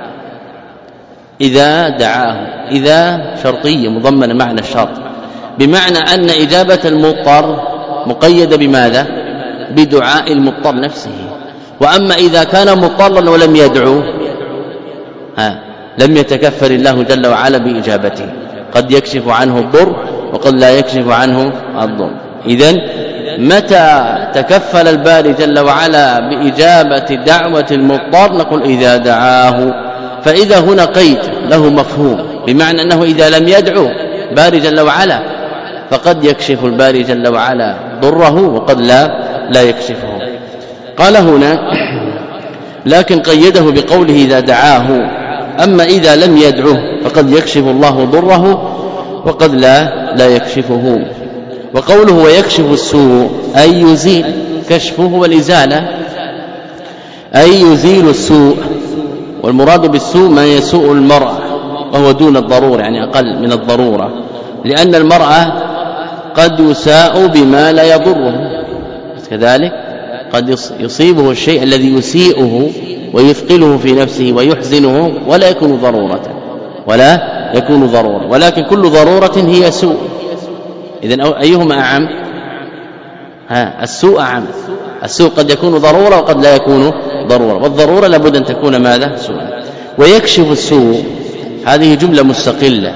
إذا دعاه، إذا شرطية مضمنة معنى الشرط، بمعنى أن إجابة المضطر مقيدة بماذا؟ بدعاء المضطر نفسه. وأما إذا كان مضطرا ولم يدعو ها لم يتكفل الله جل وعلا بإجابته، قد يكشف عنه الضر وقد لا يكشف عنه الضر. إذن متى تكفل الباري جل وعلا بإجابة دعوة المضطر نقول إذا دعاه. فإذا هنا قيد له مفهوم، بمعنى أنه إذا لم يدعو باري جل وعلا فقد يكشف الباري جل وعلا ضره وقد لا لا يكشفه. قال هنا لكن قيده بقوله إذا دعاه. أما إذا لم يدعه فقد يكشف الله ضره وقد لا لا يكشفه. وقوله ويكشف السوء أي يزيل، كشفه والإزالة أي يزيل السوء. والمراد بالسوء ما يسوء المرء وهو دون الضرورة، يعني أقل من الضرورة. لأن المرأة قد يساء بما لا يضره، كذلك قد يصيبه الشيء الذي يسيئه ويثقله في نفسه ويحزنه ولا يكون ضرورة ولا يكون ضرورة، ولكن كل ضرورة هي سوء. إذن أيهما أعم؟ ها السوء أعم. السوء قد يكون ضرورة وقد لا يكون ضرورة، والضرورة لابد أن تكون ماذا؟ سوءا. ويكشف السوء هذه جملة مستقلة،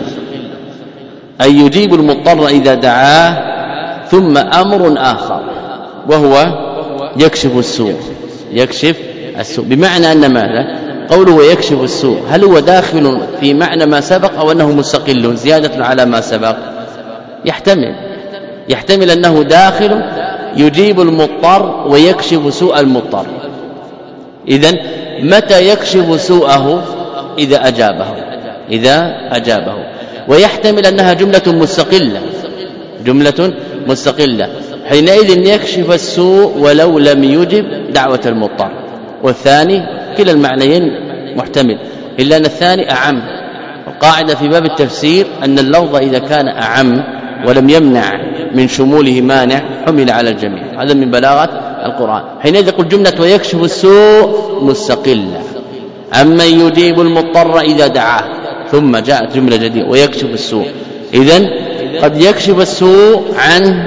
أي يجيب المضطر إذا دعاه، ثم أمر آخر وهو يكشف السوء. يكشف السوء بمعنى أن ماذا؟ قوله يكشف السوء هل هو داخل في معنى ما سبق أو أنه مستقل زيادة على ما سبق؟ يحتمل يحتمل أنه داخل يجيب المضطر ويكشف سوء المضطر. إذن متى يكشف سوءه؟ إذا أجابه إذا أجابه ويحتمل أنها جملة مستقلة جملة مستقلة حينئذ يكشف السوء ولو لم يجب دعوة المضطر. والثاني كلا المعنيين محتمل، إلا أن الثاني أعم. القاعدة في باب التفسير أن اللفظ إذا كان أعم ولم يمنع من شموله مانع حمل على الجميع، هذا من بلاغة القرآن. حينئذ يقول جملة ويكشف السوء مستقلة، أما يجيب المضطر إذا دعاه، ثم جاءت جملة جديدة ويكشف السوء. إذن قد يكشف السوء عن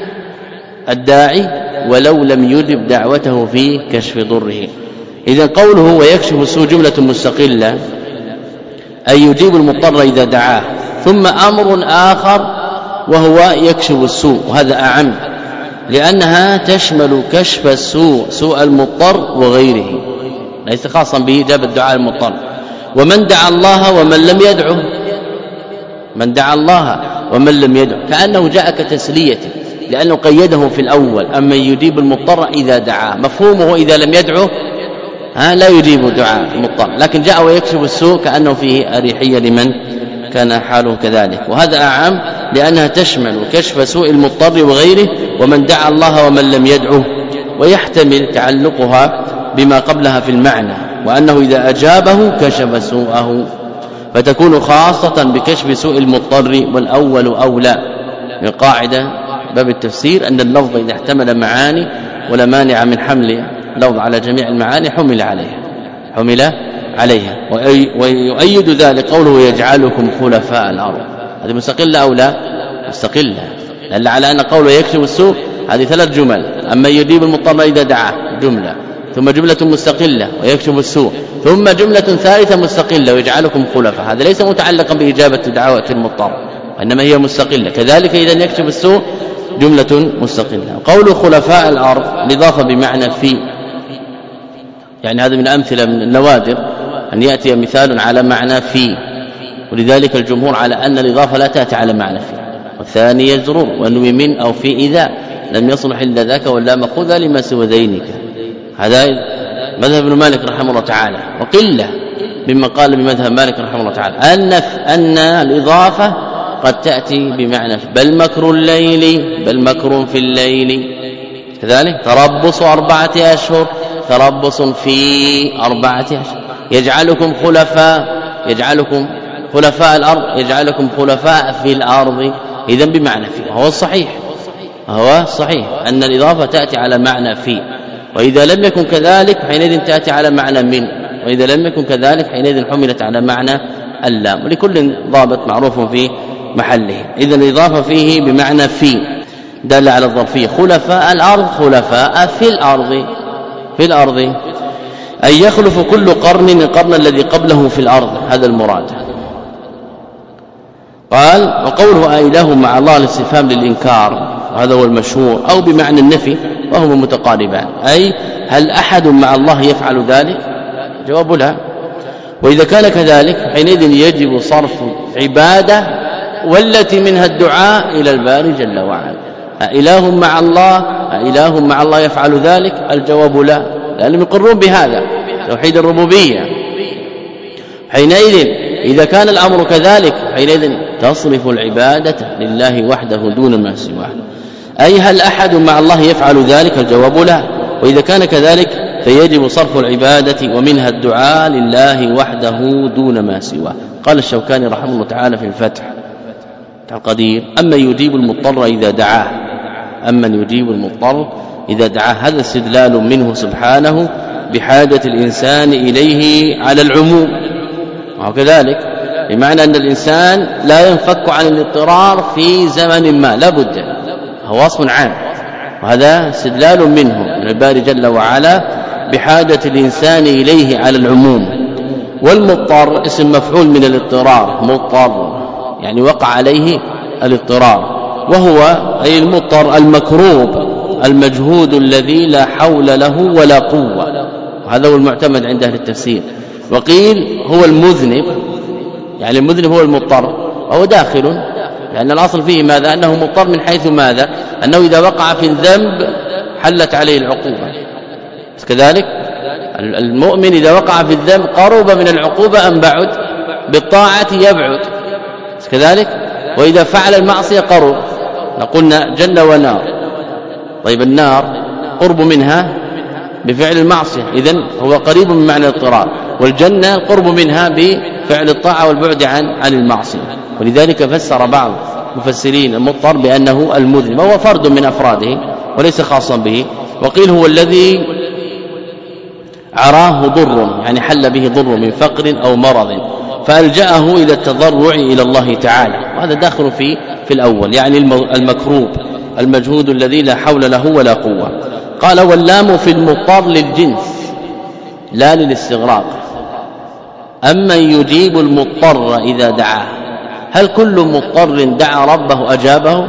الداعي ولو لم يجب دعوته في كشف ضره. إذن قوله ويكشف السوء جملة مستقلة، أي يجيب المضطر إذا دعاه، ثم أمر آخر وهو يكشف السوء، وهذا أعم لأنها تشمل كشف السوء سوء المضطر وغيره، ليس خاصا به جاب الدعاء المضطر. ومن دعا الله ومن لم يدعه، من دعا الله ومن لم يدعه كأنه جاء كتسليته، لأنه قيده في الأول أما يجيب المضطر إذا دعاه، مفهومه إذا لم يدعه ها لا يجيب دعاء المضطر، لكن جاء ويكشف السوء كأنه فيه أريحية لمن كان حاله كذلك. وهذا أعم لأنها تشمل كشف سوء المضطر وغيره، ومن دعا الله ومن لم يدعه، ويحتمل تعلقها بما قبلها في المعنى، وأنه إذا أجابه كشف سوءه، فتكون خاصة بكشف سوء المضطر، والأول أولى. من قاعدة باب التفسير أن اللفظ إذا احتمل معاني ولا مانع من حمل لفظ على جميع المعاني حمل عليها حمل عليها ويؤيد ذلك قوله يجعلكم خلفاء الأرض. هذه مستقلة أو لا؟ مستقلة، لأن على أن قوله يكشف السوء هذه ثلاث جمل، أما يجيب المضطر إذا دعاه جملة، ثم جملة مستقلة ويكشف السوء، ثم جملة ثالثة مستقلة ويجعلكم خلفاء. هذا ليس متعلقا بإجابة دعوة المضطر، وإنما هي مستقلة. كذلك إذا يكشف السوء جملة مستقلة. قول خلفاء الأرض الإضافة بمعنى في، يعني هذا من أمثلة من النوادر أن يأتي مثال على معنى في، ولذلك الجمهور على أن الإضافة لا تأتي على معنى في. والثاني يجرر ونوي من أو في إذا لم يصلح إلا ذاك ولا مأخوذ لما سوى ذينك. هذا مذهب ابن مالك رحمه الله تعالى، وقلة مما قال بمذهب مالك رحمه الله تعالى أن أن الإضافة قد تأتي بمعنى بل مكر الليل بل مكر في الليل، كذلك تربص أربعة أشهر تربص في أربعة أشهر، يجعلكم خلفاء يجعلكم خلفاء الأرض يجعلكم خلفاء في الأرض. إذن بمعنى في، وهو الصحيح هو الصحيح أن الإضافة تأتي على معنى في، وإذا لم يكن كذلك حينئذ تأتي على معنى من، وإذا لم يكن كذلك حينئذ حملت على معنى اللام، ولكل ضابط معروف في محله. إذن الإضافة فيه بمعنى في دل على الظرفية، خلفاء الأرض خلفاء في الأرض في الأرض أي يخلف كل قرن القرن الذي قبله في الأرض، هذا المراد. قال وقوله أإله مع الله الاستفهام للإنكار، وهذا هو المشهور، أو بمعنى النفي وهما متقاربان، أي هل أحد مع الله يفعل ذلك؟ جواب لا. وإذا كان كذلك حينئذ يجب صرف عبادة والتي منها الدعاء إلى الباري جل وعلا. أإله مع الله أإله مع الله يفعل ذلك؟ الجواب لا، لأنهم يقرون بهذا توحيد الربوبية. حينئذ إذا كان الأمر كذلك حينئذ تصرف العبادة لله وحده دون ما سواه، أي هل أحد مع الله يفعل ذلك؟ الجواب لا. وإذا كان كذلك فيجب صرف العبادة ومنها الدعاء لله وحده دون ما سواه. قال الشوكاني رحمه الله تعالى في الفتح القدير. أما يجيب المضطر إذا دعاه أما يجيب المضطر إذا دعاه هذا استدلال منه سبحانه بحاجة الإنسان إليه على العموم، وكذلك بمعنى أن الإنسان لا ينفك عن الاضطرار في زمن ما لا بد، هو وصف عام، وهذا استدلال منه من الباري جل وعلا بحاجة الإنسان إليه على العموم. والمضطر اسم مفعول من الاضطرار، مضطر يعني وقع عليه الاضطرار، وهو أي المضطر المكروب المجهود الذي لا حول له ولا قوة، وهذا هو المعتمد عند أهل التفسير. وقيل هو المذنب، يعني المذنب هو المضطر، وهو داخل لأن الأصل فيه ماذا؟ أنه مضطر من حيث ماذا؟ أنه إذا وقع في الذنب حلت عليه العقوبة، كذلك المؤمن إذا وقع في الذنب قرب من العقوبة أم بعد؟ بالطاعة يبعد، كذلك وإذا فعل المعصية قرب. نقولنا جنة ونار، طيب النار قرب منها بفعل المعصية، إذن هو قريب من معنى الاضطرار، والجنة قرب منها بفعل الطاعة والبعد عن عن المعصية. ولذلك فسر بعض مفسرين المضطر بأنه المذنب، وهو فرد من أفراده وليس خاصا به. وقيل هو الذي عراه ضر، يعني حل به ضر من فقر أو مرض فألجأه إلى التضرع إلى الله تعالى، وهذا داخل في في الأول، يعني المكروب المجهود الذي لا حول له ولا قوة. قال واللام في المضطر للجنس لا للاستغراق. أما يجيب المضطر إذا دعاه، هل كل مضطر دعا ربه أجابه؟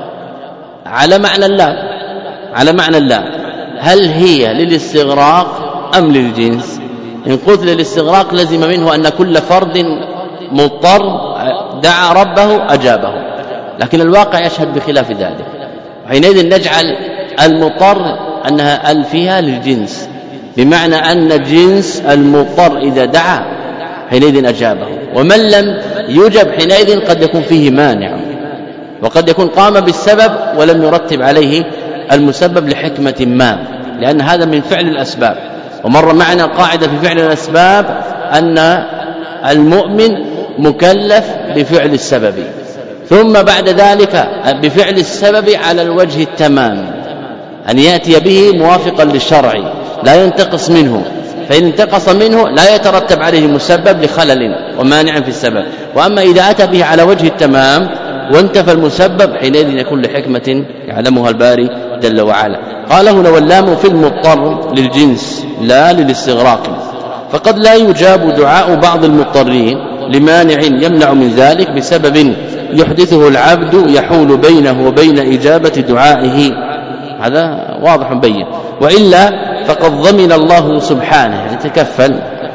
على معنى اللام، على معنى اللام. هل هي للاستغراق أم للجنس؟ إن قلت للاستغراق لزم منه أن كل فرد مضطر دعا ربه أجابه، لكن الواقع يشهد بخلاف ذلك، حينئذ نجعل المضطر أنها ال فيها للجنس، بمعنى أن جنس المضطر إذا دعا حينئذ أجابه، ومن لم يجب حينئذ قد يكون فيه مانع، وقد يكون قام بالسبب ولم يرتب عليه المسبب لحكمة ما، لأن هذا من فعل الأسباب. ومر معنا قاعدة في فعل الأسباب أن المؤمن مكلف بفعل السبب، ثم بعد ذلك بفعل السبب على الوجه التمام، أن يأتي به موافقا للشرع لا ينتقص منه، فإن انتقص منه لا يترتب عليه مسبب لخلل ومانع في السبب. وأما إذا أتى به على وجه التمام وانتفى المسبب حينئذ يكون لحكمة يعلمها الباري جل وعلا. قال هنا واللام في المضطر للجنس لا للاستغراق، فقد لا يجاب دعاء بعض المضطرين لمانع يمنع من ذلك بسبب يحدثه العبد يحول بينه وبين إجابة دعائه، هذا واضح بين. وإلا فقد ضمن الله سبحانه، يعني تكفل،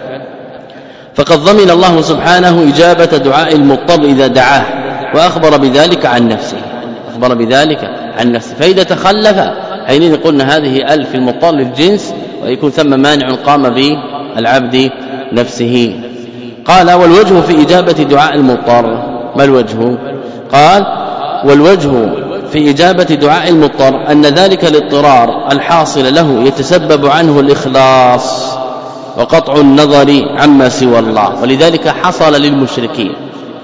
فقد ضمن الله سبحانه إجابة دعاء المضطر إذا دعاه، وأخبر بذلك عن نفسه، أخبر بذلك عن نفسه. فإذا تخلف حينئذ قلنا هذه ألف المضطر للجنس، ويكون ثم مانع قام بالعبد نفسه. قال والوجه في إجابة دعاء المضطر، ما الوجه؟ قال والوجه في إجابة دعاء المضطر أن ذلك الاضطرار الحاصل له يتسبب عنه الإخلاص وقطع النظر عما سوى الله، ولذلك حصل للمشركين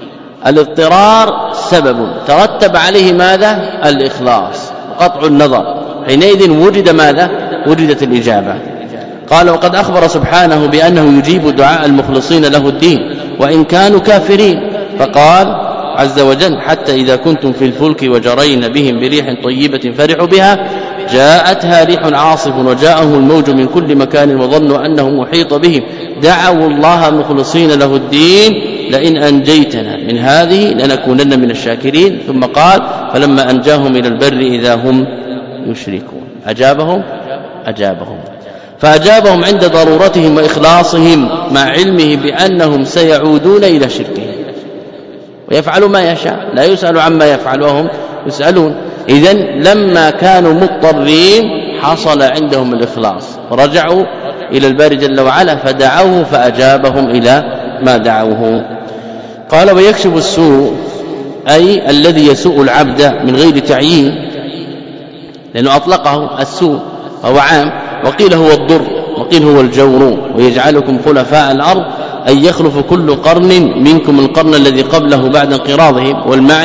الاضطرار سبب ترتب عليه ماذا؟ الإخلاص وقطع النظر، حينئذ وجد ماذا؟ وجدت الإجابة. قال وقد أخبر سبحانه بأنه يجيب دعاء المخلصين له الدين وإن كانوا كافرين، فقال عز وجل حتى إذا كنتم في الفلك وجرين بهم بريح طيبة فرحوا بها جاءتها ريح عاصف وجاءهم الموج من كل مكان وظنوا أنه محيط بهم دعوا الله مخلصين له الدين لئن أنجيتنا من هذه لنكونن من الشاكرين. ثم قال فلما أنجاهم إلى البر إذا هم يشركون أجابهم أجابهم فأجابهم عند ضرورتهم وإخلاصهم مع علمه بأنهم سيعودون إلى شركهم، ويفعل ما يشاء لا يسأل عما يفعل وهم يسألون. إذن لما كانوا مضطرين حصل عندهم الإخلاص ورجعوا إلى الباري جل وعلا فدعوه فأجابهم إلى ما دعوه. قال ويكشف السوء أي الذي يسوء العبد من غير تعيين، لأنه أطلقه السوء وهو عام، وقيل هو الضر وقيل هو الجور، ويجعلكم خلفاء الأرض أن يخلف كل قرن منكم القرن الذي قبله بعد انقراضهم. والمعنى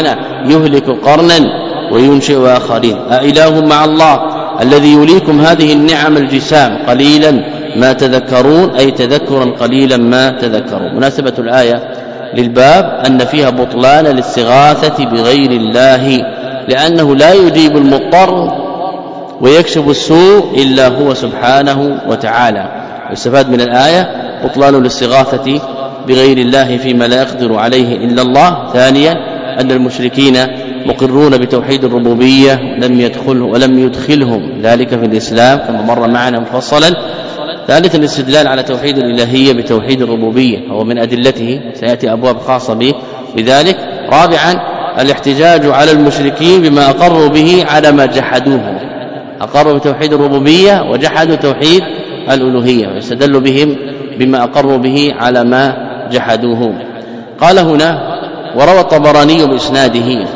يهلك قرنا وينشئ آخرين أإله مع الله الذي يوليكم هذه النعم الجسام قليلا ما تذكرون أي تذكرا قليلا ما تذكرون. مناسبة الآية للباب أن فيها بطلان الاستغاثة بغير الله لأنه لا يجيب المضطر ويكشف السوء إلا هو سبحانه وتعالى. يستفاد من الآية بطلان الاستغاثة بغير الله فيما لا يقدر عليه إلا الله. ثانيا أن المشركين مقرون بتوحيد الربوبية لم يدخله ولم يدخلهم ذلك في الإسلام كما مر معنا مفصلا. ثالثا الاستدلال على توحيد الإلهية بتوحيد الربوبية وهو من أدلته سيأتي أبواب خاصة به بذلك. رابعا الاحتجاج على المشركين بما أقروا به على ما جحدوه، أقروا بتوحيد الربوبية وجحدوا توحيد الألوهية ويستدل بهم بما أقروا به على ما جحدوه. قال هنا وروى الطبراني بإسناده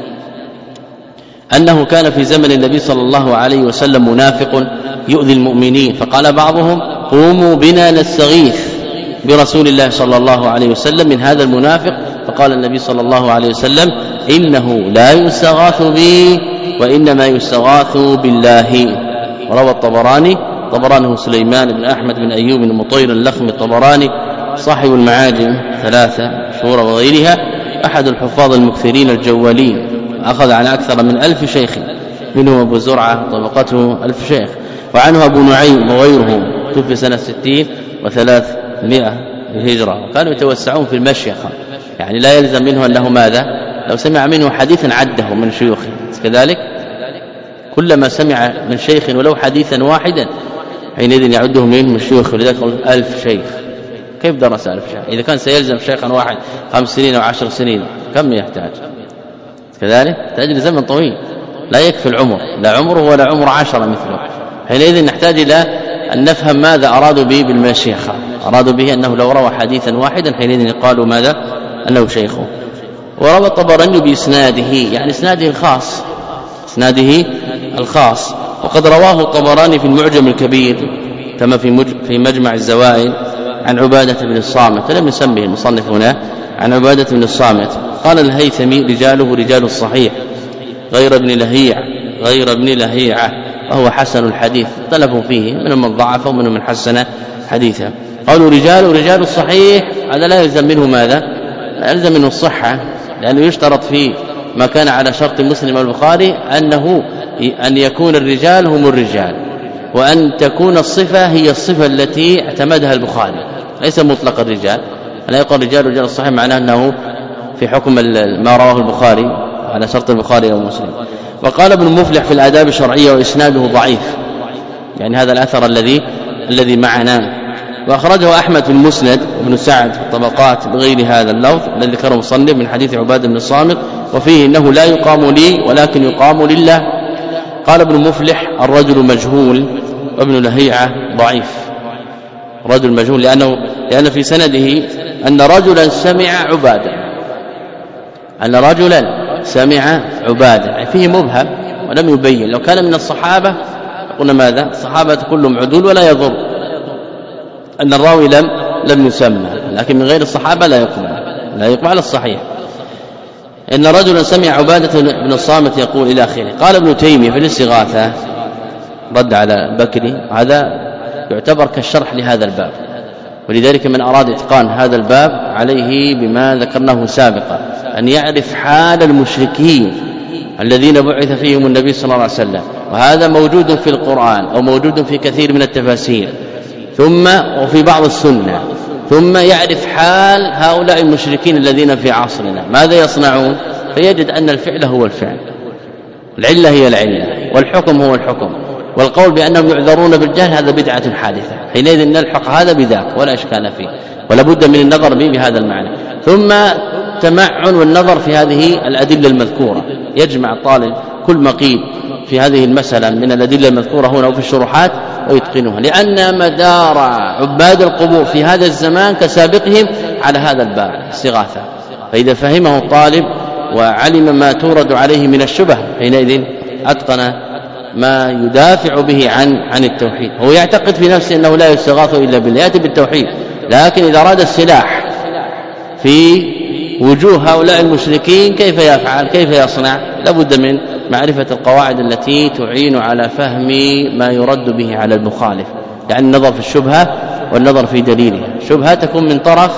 أنه كان في زمن النبي صلى الله عليه وسلم منافق يؤذي المؤمنين فقال بعضهم قوموا بنا نستغيث برسول الله صلى الله عليه وسلم من هذا المنافق فقال النبي صلى الله عليه وسلم إنه لا يستغاث بي وإنما يستغاث بالله. وروى الطبراني طبرانه سليمان بن أحمد بن أيوب بن مطير اللخمي الطبراني صاحب المعاجم ثلاثة مشهورة وغيرها أحد الحفاظ المكثرين الجوالين أخذ عن أكثر من ألف شيخ منهم أبو زرعة طبقته ألف شيخ وعنه أبو نعيم وغيرهم توفي سنة ستين وثلاثمائة الهجرة. وكانوا يتوسعون في المشيخة يعني لا يلزم منه أنه ماذا لو سمع منه حديثا عده من شيوخه كذلك كلما سمع من شيخ ولو حديثا واحدا حينئذ يعده منه من شيوخه لذلك ألف شيخ. كيف درس ألف شيخ إذا كان سيلزم شيخا واحد خمس سنين أو عشر سنين كم يحتاج كذلك تجري زمن طويل لا يكفي العمر لا عمره ولا عمر عشرة مثله. حينئذ نحتاج إلى أن نفهم ماذا أرادوا به بالمشيخة. أرادوا به أنه لو روى حديثا واحدا حينئذ قالوا ماذا أنه شيخه. وروى الطبراني بإسناده يعني إسناده الخاص إسناده الخاص وقد رواه الطبراني في المعجم الكبير كما في في مجمع الزوائد عن عبادة بن الصامت لم يسميه المصنف هنا عن عبادة بن الصامت قال الهيثمي رجاله رجال الصحيح غير ابن لهيع غير ابن لهيعة وهو حسن الحديث اختلفوا فيه منهم من ضعف ومنهم من حسن حديثا. قالوا رجال رجال الصحيح هذا لا يلزم منه ماذا لا يلزم منه الصحة لأنه يشترط فيه ما كان على شرط مسلم والبخاري أنه أن يكون الرجال هم الرجال وأن تكون الصفة هي الصفة التي اعتمدها البخاري ليس مطلق الرجال. لا يقول رجال رجال الصحيح معناه أنه في حكم ما رواه البخاري على شرط البخاري أو مسلم. وقال ابن مفلح في الآداب الشرعية وإسناده ضعيف يعني هذا الأثر الذي الذي معنا. وأخرجه أحمد في المسند وابن سعد في الطبقات بغير هذا اللفظ الذي ذكره مصنف من حديث عبادة بن الصامت وفيه إنه لا يقام لي ولكن يقام لله. قال ابن مفلح الرجل مجهول وابن لهيعة ضعيف رجل مجهول لأنه لأن في سنده أن رجلا سمع عبادة أن رجلا سمع عبادة فيه مبهم ولم يبين. لو كان من الصحابة قلنا ماذا الصحابة كلهم عدول ولا يضر أن الراوي لم لم يسمى لكن من غير الصحابة لا يقبل لا يقبل على الصحيح. إن رجلا سمع عبادة بن الصامت يقول إلى آخره. قال ابن تيمية في الاستغاثة رد على بكري هذا يعتبر كالشرح لهذا الباب ولذلك من أراد إتقان هذا الباب عليه بما ذكرناه سابقا أن يعرف حال المشركين الذين بعث فيهم النبي صلى الله عليه وسلم وهذا موجود في القرآن أو موجود في كثير من التفاسير ثم وفي بعض السنة ثم يعرف حال هؤلاء المشركين الذين في عصرنا ماذا يصنعون فيجد أن الفعل هو الفعل العلة هي العلة والحكم هو الحكم والقول بأنهم يعذرون بالجهل هذا بدعة حادثة حينئذ نلحق هذا بذاك ولا إشكال فيه ولا بد من النظر به بهذا المعنى. ثم تمعن والنظر في هذه الأدلة المذكورة يجمع الطالب كل ما قيل في هذه المسألة من الأدلة المذكورة هنا وفي الشروحات ويتقنها لأن مدار عباد القبور في هذا الزمان كسابقهم على هذا الباب استغاثة. فإذا فهمه الطالب وعلم ما تورد عليه من الشبه حينئذ أتقن ما يدافع به عن عن التوحيد. هو يعتقد في نفسه أنه لا يستغاث إلا بالله يأتي بالتوحيد لكن إذا أراد السلاح في وجوه هؤلاء المشركين كيف يفعل كيف يصنع. لابد من معرفة القواعد التي تعين على فهم ما يرد به على المخالف، يعني النظر في الشبهة والنظر في دليلها. الشبهة تكون من طرف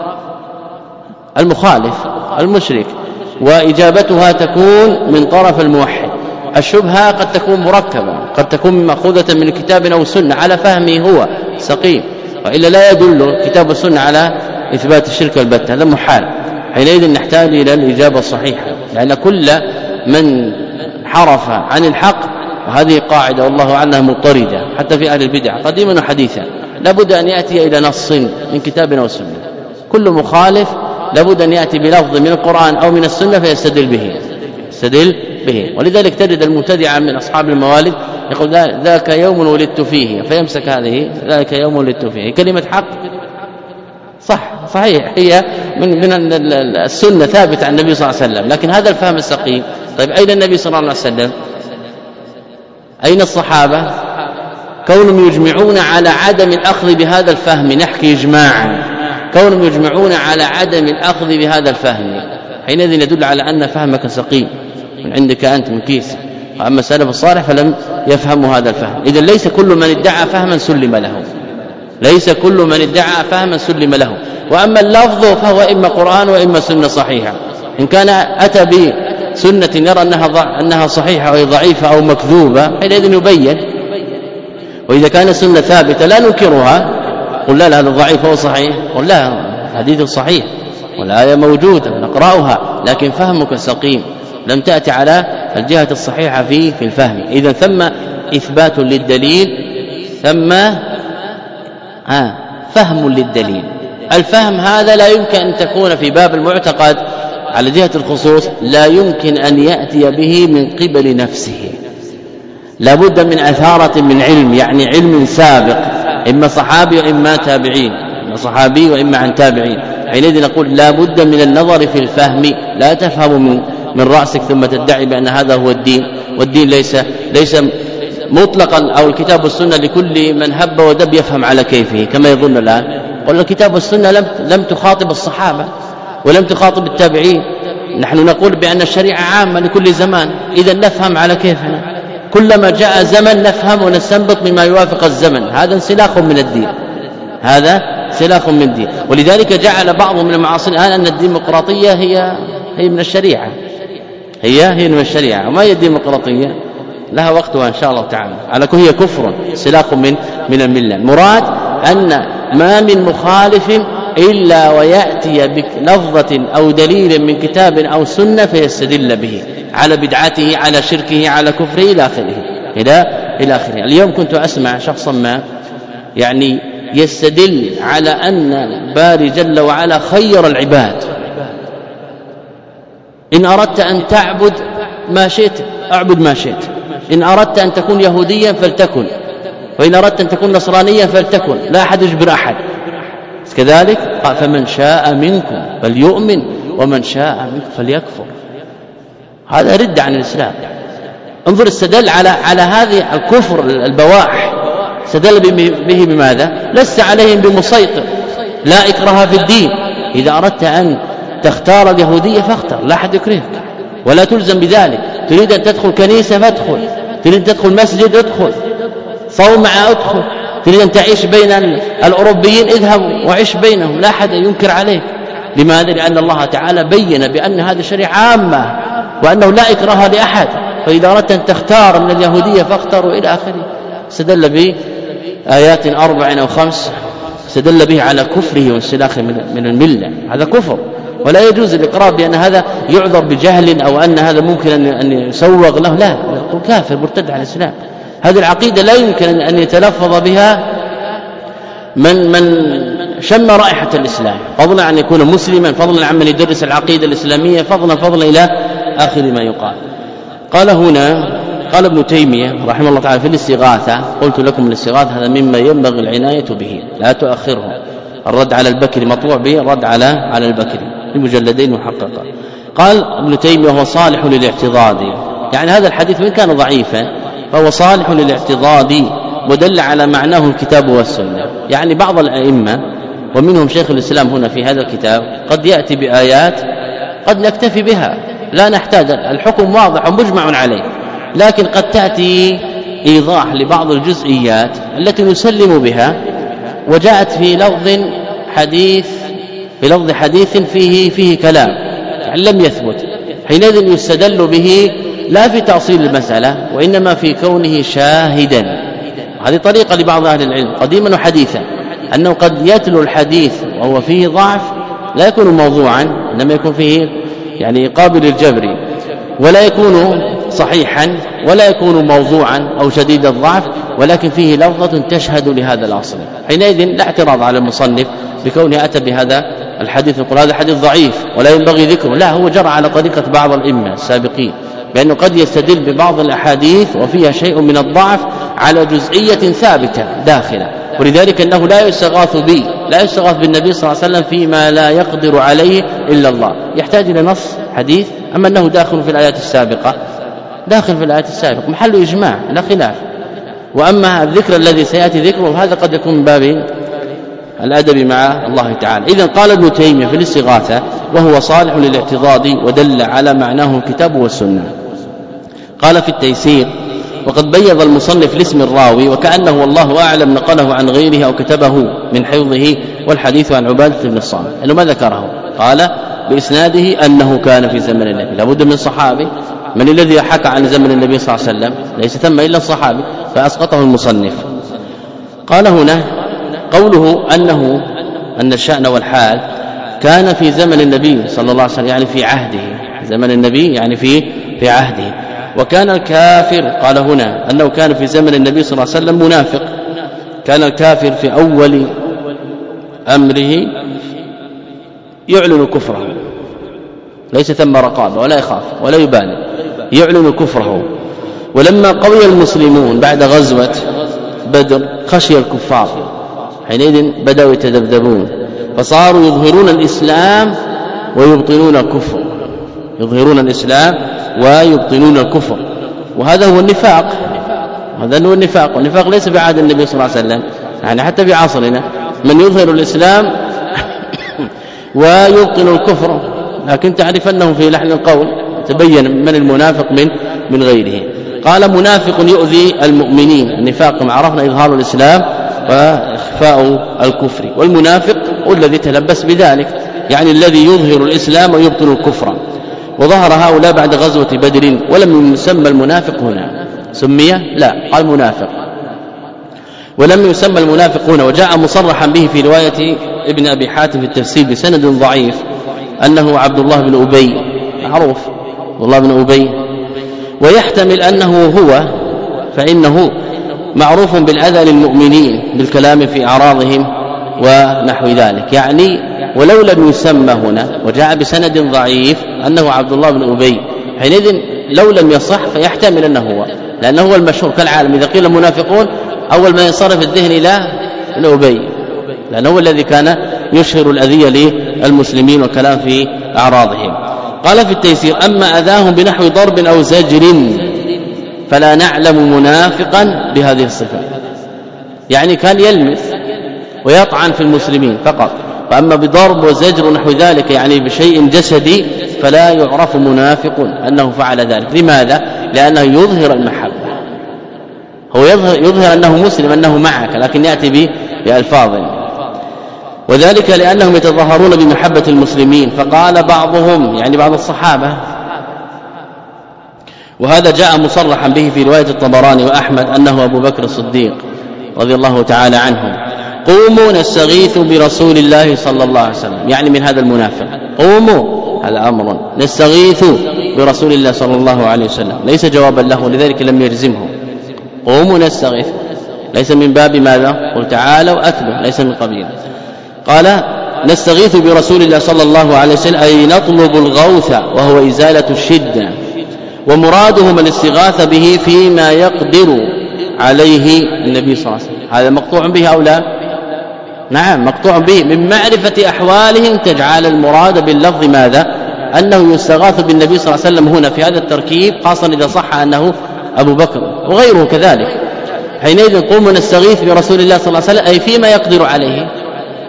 المخالف المشرك، وإجابتها تكون من طرف الموحد. الشبهة قد تكون مركبة، قد تكون مأخوذة من كتاب أو سنة على فهمه هو سقيم، وإلا لا يدل كتاب السنة على إثبات الشرك البتة، هذا محال. حينئذ نحتاج إلى الإجابة الصحيحة، لأن كل من حرف عن الحق، وهذه قاعدة والله عنها مضطردة حتى في أهل البدع قديما وحديثا، لابد أن يأتي إلى نص من كتاب أو سنة. كل مخالف لابد أن يأتي بلفظ من القرآن أو من السنة فيستدل به يستدل به ولذلك تجد المبتدع من أصحاب الموالد يقول ذاك يوم ولدت فيه، فيمسك هذه ذاك يوم ولدت فيه كلمة حق صح صحيح، هي من من السنة ثابتة عن النبي صلى الله عليه وسلم، لكن هذا الفهم السقيم. طيب أين النبي صلى الله عليه وسلم؟ أين الصحابة؟ كونهم يجمعون على عدم الأخذ بهذا الفهم، نحكي إجماعا، كونهم يجمعون على عدم الأخذ بهذا الفهم، حينئذ يدل على أن فهمك سقيم من عندك أنت من كيس. وأما السلف الصالح فلم يفهموا هذا الفهم. إذن ليس كل من ادعى فهما سلم له، ليس كل من ادعى فهما سلم له. وأما اللفظ فهو إما قرآن وإما سنة صحيحة. إن كان أتى بسنة يرى أنها أنها صحيحة أو ضعيفة أو مكذوبة حينئذ يبين، وإذا كان سنة ثابتة لا ننكرها، قل لا هذا ضعيف أو صحيح، قل لا حديث صحيح والآية موجودة نقرأها، لكن فهمك سقيم، لم تأتي على الجهة الصحيحة في في الفهم. إذا ثم إثبات للدليل، ثم آه فهم للدليل. الفهم هذا لا يمكن أن تكون في باب المعتقد على جهة الخصوص، لا يمكن أن يأتي به من قبل نفسه، لابد من أثارة من علم، يعني علم سابق، إما صحابي وإما تابعين، إما صحابي وإما عن تابعين. حينئذ نقول لابد من النظر في الفهم، لا تفهم من من رأسك ثم تدعي بأن هذا هو الدين، والدين ليس ليس مطلقا أو الكتاب والسنة لكل من هب ودب يفهم على كيفه كما يظن الآن. قلنا الكتاب والسنة لم لم تخاطب الصحابة ولم تخاطب التابعين، نحن نقول بأن الشريعة عامة لكل زمان، إذا نفهم على كيفنا، كلما جاء زمن نفهم ونستنبط مما يوافق الزمن، هذا انسلاخ من الدين، هذا انسلاخ من الدين. ولذلك جعل بعض من المعاصرين الآن أن الديمقراطية هي هي من الشريعة، هي هي من الشريعة، وما هي الديمقراطية؟ لها وقتها إن شاء الله تعالى، على كل هي كفر انسلاخ من من الملة. المراد أن ما من مخالف إلا ويأتي بلفظة أو دليل من كتاب أو سنة فيستدل به على بدعته، على شركه، على كفره إلى آخره إلى إلى آخره. اليوم كنت أسمع شخصا ما يعني يستدل على أن الباري جل وعلا خير العباد، إن أردت أن تعبد ما شئت أعبد ما شئت، إن أردت أن تكون يهوديا فلتكن، وإن أردت أن تكون نصرانيا فلتكن، لا أحد يجبر أحد كذلك. قال فمن شاء منكم فليؤمن ومن شاء منكم فليكفر. هذا رد عن الإسلام. انظر استدل على على هذه الكفر البواح، استدل به بماذا؟ لست عليهم بمسيطر، لا إكراه في الدين، إذا أردت أن تختار اليهودية فاختر، لا أحد يكرهك ولا تلزم بذلك. تريد أن تدخل كنيسة فادخل، تريد أن تدخل مسجد ادخل، صومعة ادخل، تريد أن تعيش بين الأوروبيين اذهب وعيش بينهم، لا أحد ينكر عليك. لماذا؟ لأن الله تعالى بين بأن هذه شريعة عامة وأنه لا إكراه لأحد، فإذا أردت أن تختار من اليهودية فاختر وإلى آخره. استدل به آيات أربع أو خمس استدل به على كفره وانسلاخه من الملة، هذا كفر، ولا يجوز الإقرار بأن هذا يعذر بجهل أو أن هذا ممكن أن يسوغ له، لا، يقول كافر مرتد على الإسلام. هذه العقيدة لا يمكن أن يتلفظ بها من من شم رائحة الإسلام، فضلا عن يكون مسلما، فضلا عن من يدرس العقيدة الإسلامية، فضلا فضلا إلى آخر ما يقال. قال هنا قال ابن تيمية رحمه الله تعالى في الاستغاثة، قلت لكم الاستغاثة هذا مما ينبغي العناية به، لا تؤخره. الرد على البكري مطبوع به، الرد على على البكري بمجلدين محققة. قال ابن تيمية هو صالح للاعتضاد، يعني هذا الحديث وإن كان ضعيفا فهو صالح للاعتضاد ودل على معناه الكتاب والسنة. يعني بعض الأئمة ومنهم شيخ الإسلام هنا في هذا الكتاب قد يأتي بآيات قد نكتفي بها لا نحتاج، الحكم واضح ومجمع عليه، لكن قد تأتي إيضاح لبعض الجزئيات التي نسلم بها وجاءت في لفظ حديث في لفظ حديث فيه فيه كلام يعني لم يثبت، حينئذ يستدل به لا في تأصيل المسألة وإنما في كونه شاهدا. هذه طريقة لبعض أهل العلم قديما وحديثا، أنه قد يتلو الحديث وهو فيه ضعف لا يكون موضوعا، إنما يكون فيه يعني قابل للجبر، ولا يكون صحيحا ولا يكون موضوعا أو شديد الضعف، ولكن فيه لفظة تشهد لهذا الأصل. حينئذ لا اعتراض على المصنف بكونه أتى بهذا الحديث يقول هذا حديث ضعيف ولا ينبغي ذكره، لا، هو جرى على طريقة بعض الأئمة السابقين بأنه قد يستدل ببعض الأحاديث وفيها شيء من الضعف على جزئية ثابتة داخلة، ولذلك أنه لا يستغاث به لا يستغاث بالنبي صلى الله عليه وسلم فيما لا يقدر عليه إلا الله، يحتاج إلى نص حديث. أما أنه داخل في الآيات السابقة داخل في الآيات السابقة محل إجماع لا خلاف. وأما الذكر الذي سيأتي ذكره هذا قد يكون من باب الأدب مع الله تعالى. إذن قال ابن تيمية في الاستغاثة وهو صالح للاعتضاد ودل على معناه الكتاب والسنة. قال في التيسير وقد بيض المصنف لاسم الراوي وكأنه والله أعلم نقله عن غيره أو كتبه من حفظه، والحديث عن عبادة بن الصامت أنه ما ذكره، قال بإسناده أنه كان في زمن النبي، لابد من صحابي. من الذي حكى عن زمن النبي صلى الله عليه وسلم؟ ليس ثم إلا الصحابي، فأسقطه المصنف. قال هنا قوله أنه أن الشأن والحال كان في زمن النبي صلى الله عليه وسلم يعني في عهده، زمن النبي يعني في في عهده. وكان الكافر قال هنا أنه كان في زمن النبي صلى الله عليه وسلم منافق، كان الكافر في أول أمره يعلن كفره، ليس ثم رقابة ولا يخاف ولا يبالي، يعلن كفره. ولما قوي المسلمون بعد غزوة بدر خشي الكفار، حينئذ بدأوا يتذبذبون فصاروا يظهرون الإسلام ويبطنون الكفر، يظهرون الإسلام ويبطنون الكفر، وهذا هو النفاق، هذا هو النفاق. والنفاق ليس في عهد النبي صلى الله عليه وسلم، يعني حتى في عصرنا من يظهر الإسلام ويبطن الكفر، لكن تعرف أنه في لحن القول تبين من المنافق من من غيره. قال منافق يؤذي المؤمنين، النفاق كما عرفنا إظهار الإسلام وإخفاء الكفر، والمنافق هو الذي تلبس بذلك، يعني الذي يظهر الإسلام ويبطن الكفر. وظهر هؤلاء بعد غزوة بدر ولم يسمى المنافق هنا، سمي لا قال منافق ولم يسمى المنافق هنا. وجاء مصرحا به في رواية ابن أبي حاتم في التفسير بسند ضعيف أنه عبد الله بن أبي، معروف عبد الله بن أبي، ويحتمل أنه هو، فإنه معروف بالأذى للمؤمنين بالكلام في أعراضهم ونحو ذلك، يعني ولو لم يسمى هنا وجاء بسند ضعيف أنه عبد الله بن أبي، حينئذ لو لم يصح فيحتمل أنه هو، لأنه هو المشهور كالعالم. إذا قيل المنافقون أول ما ينصرف الذهن إلى أبي، لأنه هو الذي كان يشهر الأذية للمسلمين والكلام في أعراضهم. قال في التيسير أما أذاهم بنحو ضرب أو زجر فلا نعلم منافقا بهذه الصفة، يعني كان يلمس ويطعن في المسلمين فقط، فأما بضرب وزجر ونحو ذلك يعني بشيء جسدي فلا يعرف منافق أنه فعل ذلك. لماذا؟ لأنه يظهر المحبة، هو يظهر, يظهر أنه مسلم أنه معك، لكن يأتي بألفاظ، وذلك لأنهم يتظاهرون بمحبة المسلمين. فقال بعضهم يعني بعض الصحابة، وهذا جاء مصرحا به في رواية الطبراني وأحمد أنه أبو بكر الصديق رضي الله تعالى عنه، قوموا نستغيث برسول الله صلى الله عليه وسلم، يعني من هذا المنافق، قوموا هذا أمر، نستغيث برسول الله صلى الله عليه وسلم، ليس جوابا له، لذلك لم يرزمه، قوموا نستغيث، ليس من باب ماذا؟ قل تعالوا أتلوا، ليس من قبيل. قال نستغيث برسول الله صلى الله عليه وسلم أي نطلب الغوث وهو إزالة الشدة، ومرادهم الاستغاثة به فيما يقدر عليه النبي صلى الله عليه وسلم. هذا مقطوع به أو لا؟ نعم مقطوع به، من معرفة أحوالهم تجعل المراد باللفظ ماذا؟ أنه يستغاث بالنبي صلى الله عليه وسلم هنا في هذا التركيب، خاصة إذا صح أنه أبو بكر وغيره كذلك. حينئذ قوموا نستغيث برسول الله صلى الله عليه وسلم أي فيما يقدر عليه،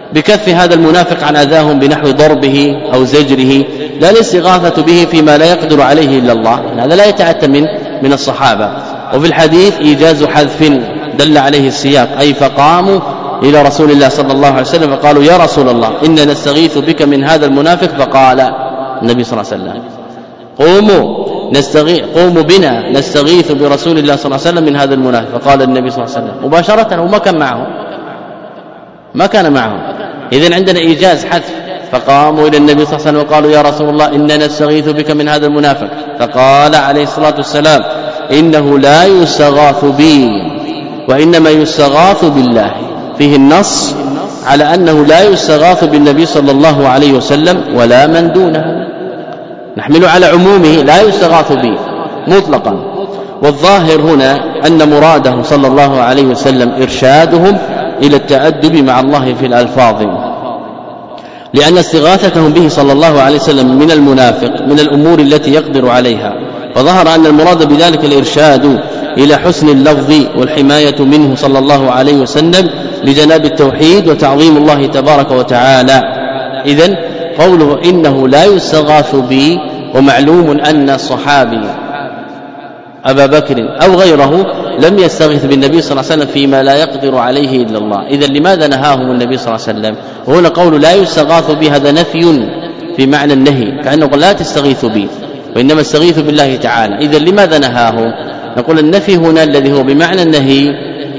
بكف هذا المنافق عن أذاهم بنحو ضربه أو زجره، لا الاستغاثة به فيما لا يقدر عليه إلا الله، هذا لا يتأتى من من الصحابة. وفي الحديث إيجاز حذف دل عليه السياق، أي فقاموا إلى رسول الله صلى الله عليه وسلم فقالوا يا رسول الله إنا نستغيث بك من هذا المنافق، فقال النبي صلى الله عليه وسلم قوموا نستغيث قوموا بنا نستغيث برسول الله صلى الله عليه وسلم من هذا المنافق، فقال النبي صلى الله عليه وسلم مباشرة، وما كان معه ما كان معه إذن عندنا إيجاز حذف. فقاموا إلى النبي صلى الله عليه وسلم وقالوا يا رسول الله إنا نستغيث بك من هذا المنافق، فقال عليه الصلاة والسلام إنه لا يستغاث بي وإنما يستغاث بالله. فيه النص على أنه لا يستغاث بالنبي صلى الله عليه وسلم ولا من دونه، نحمل على عمومه لا يستغاث به مطلقا. والظاهر هنا أن مراده صلى الله عليه وسلم إرشادهم إلى التأدب مع الله في الألفاظ، لأن استغاثتهم به صلى الله عليه وسلم من المنافق من الأمور التي يقدر عليها، فظهر أن المراد بذلك الإرشاد إلى حسن اللفظ والحماية منه صلى الله عليه وسلم لجناب التوحيد وتعظيم الله تبارك وتعالى. إذن قوله إنه لا يستغاث به، ومعلوم أن الصحابي أبا بكر أو غيره لم يستغيث بالنبي صلى الله عليه وسلم فيما لا يقدر عليه إلا الله. إذن لماذا نهاهم النبي صلى الله عليه وسلم؟ وهنا قول لا يستغاث به هذا نفي في معنى النهي، كأنه قال لا تستغيث به وإنما استغيث بالله تعالى. إذن لماذا نهاهم؟ نقول النفي هنا الذي هو بمعنى النهي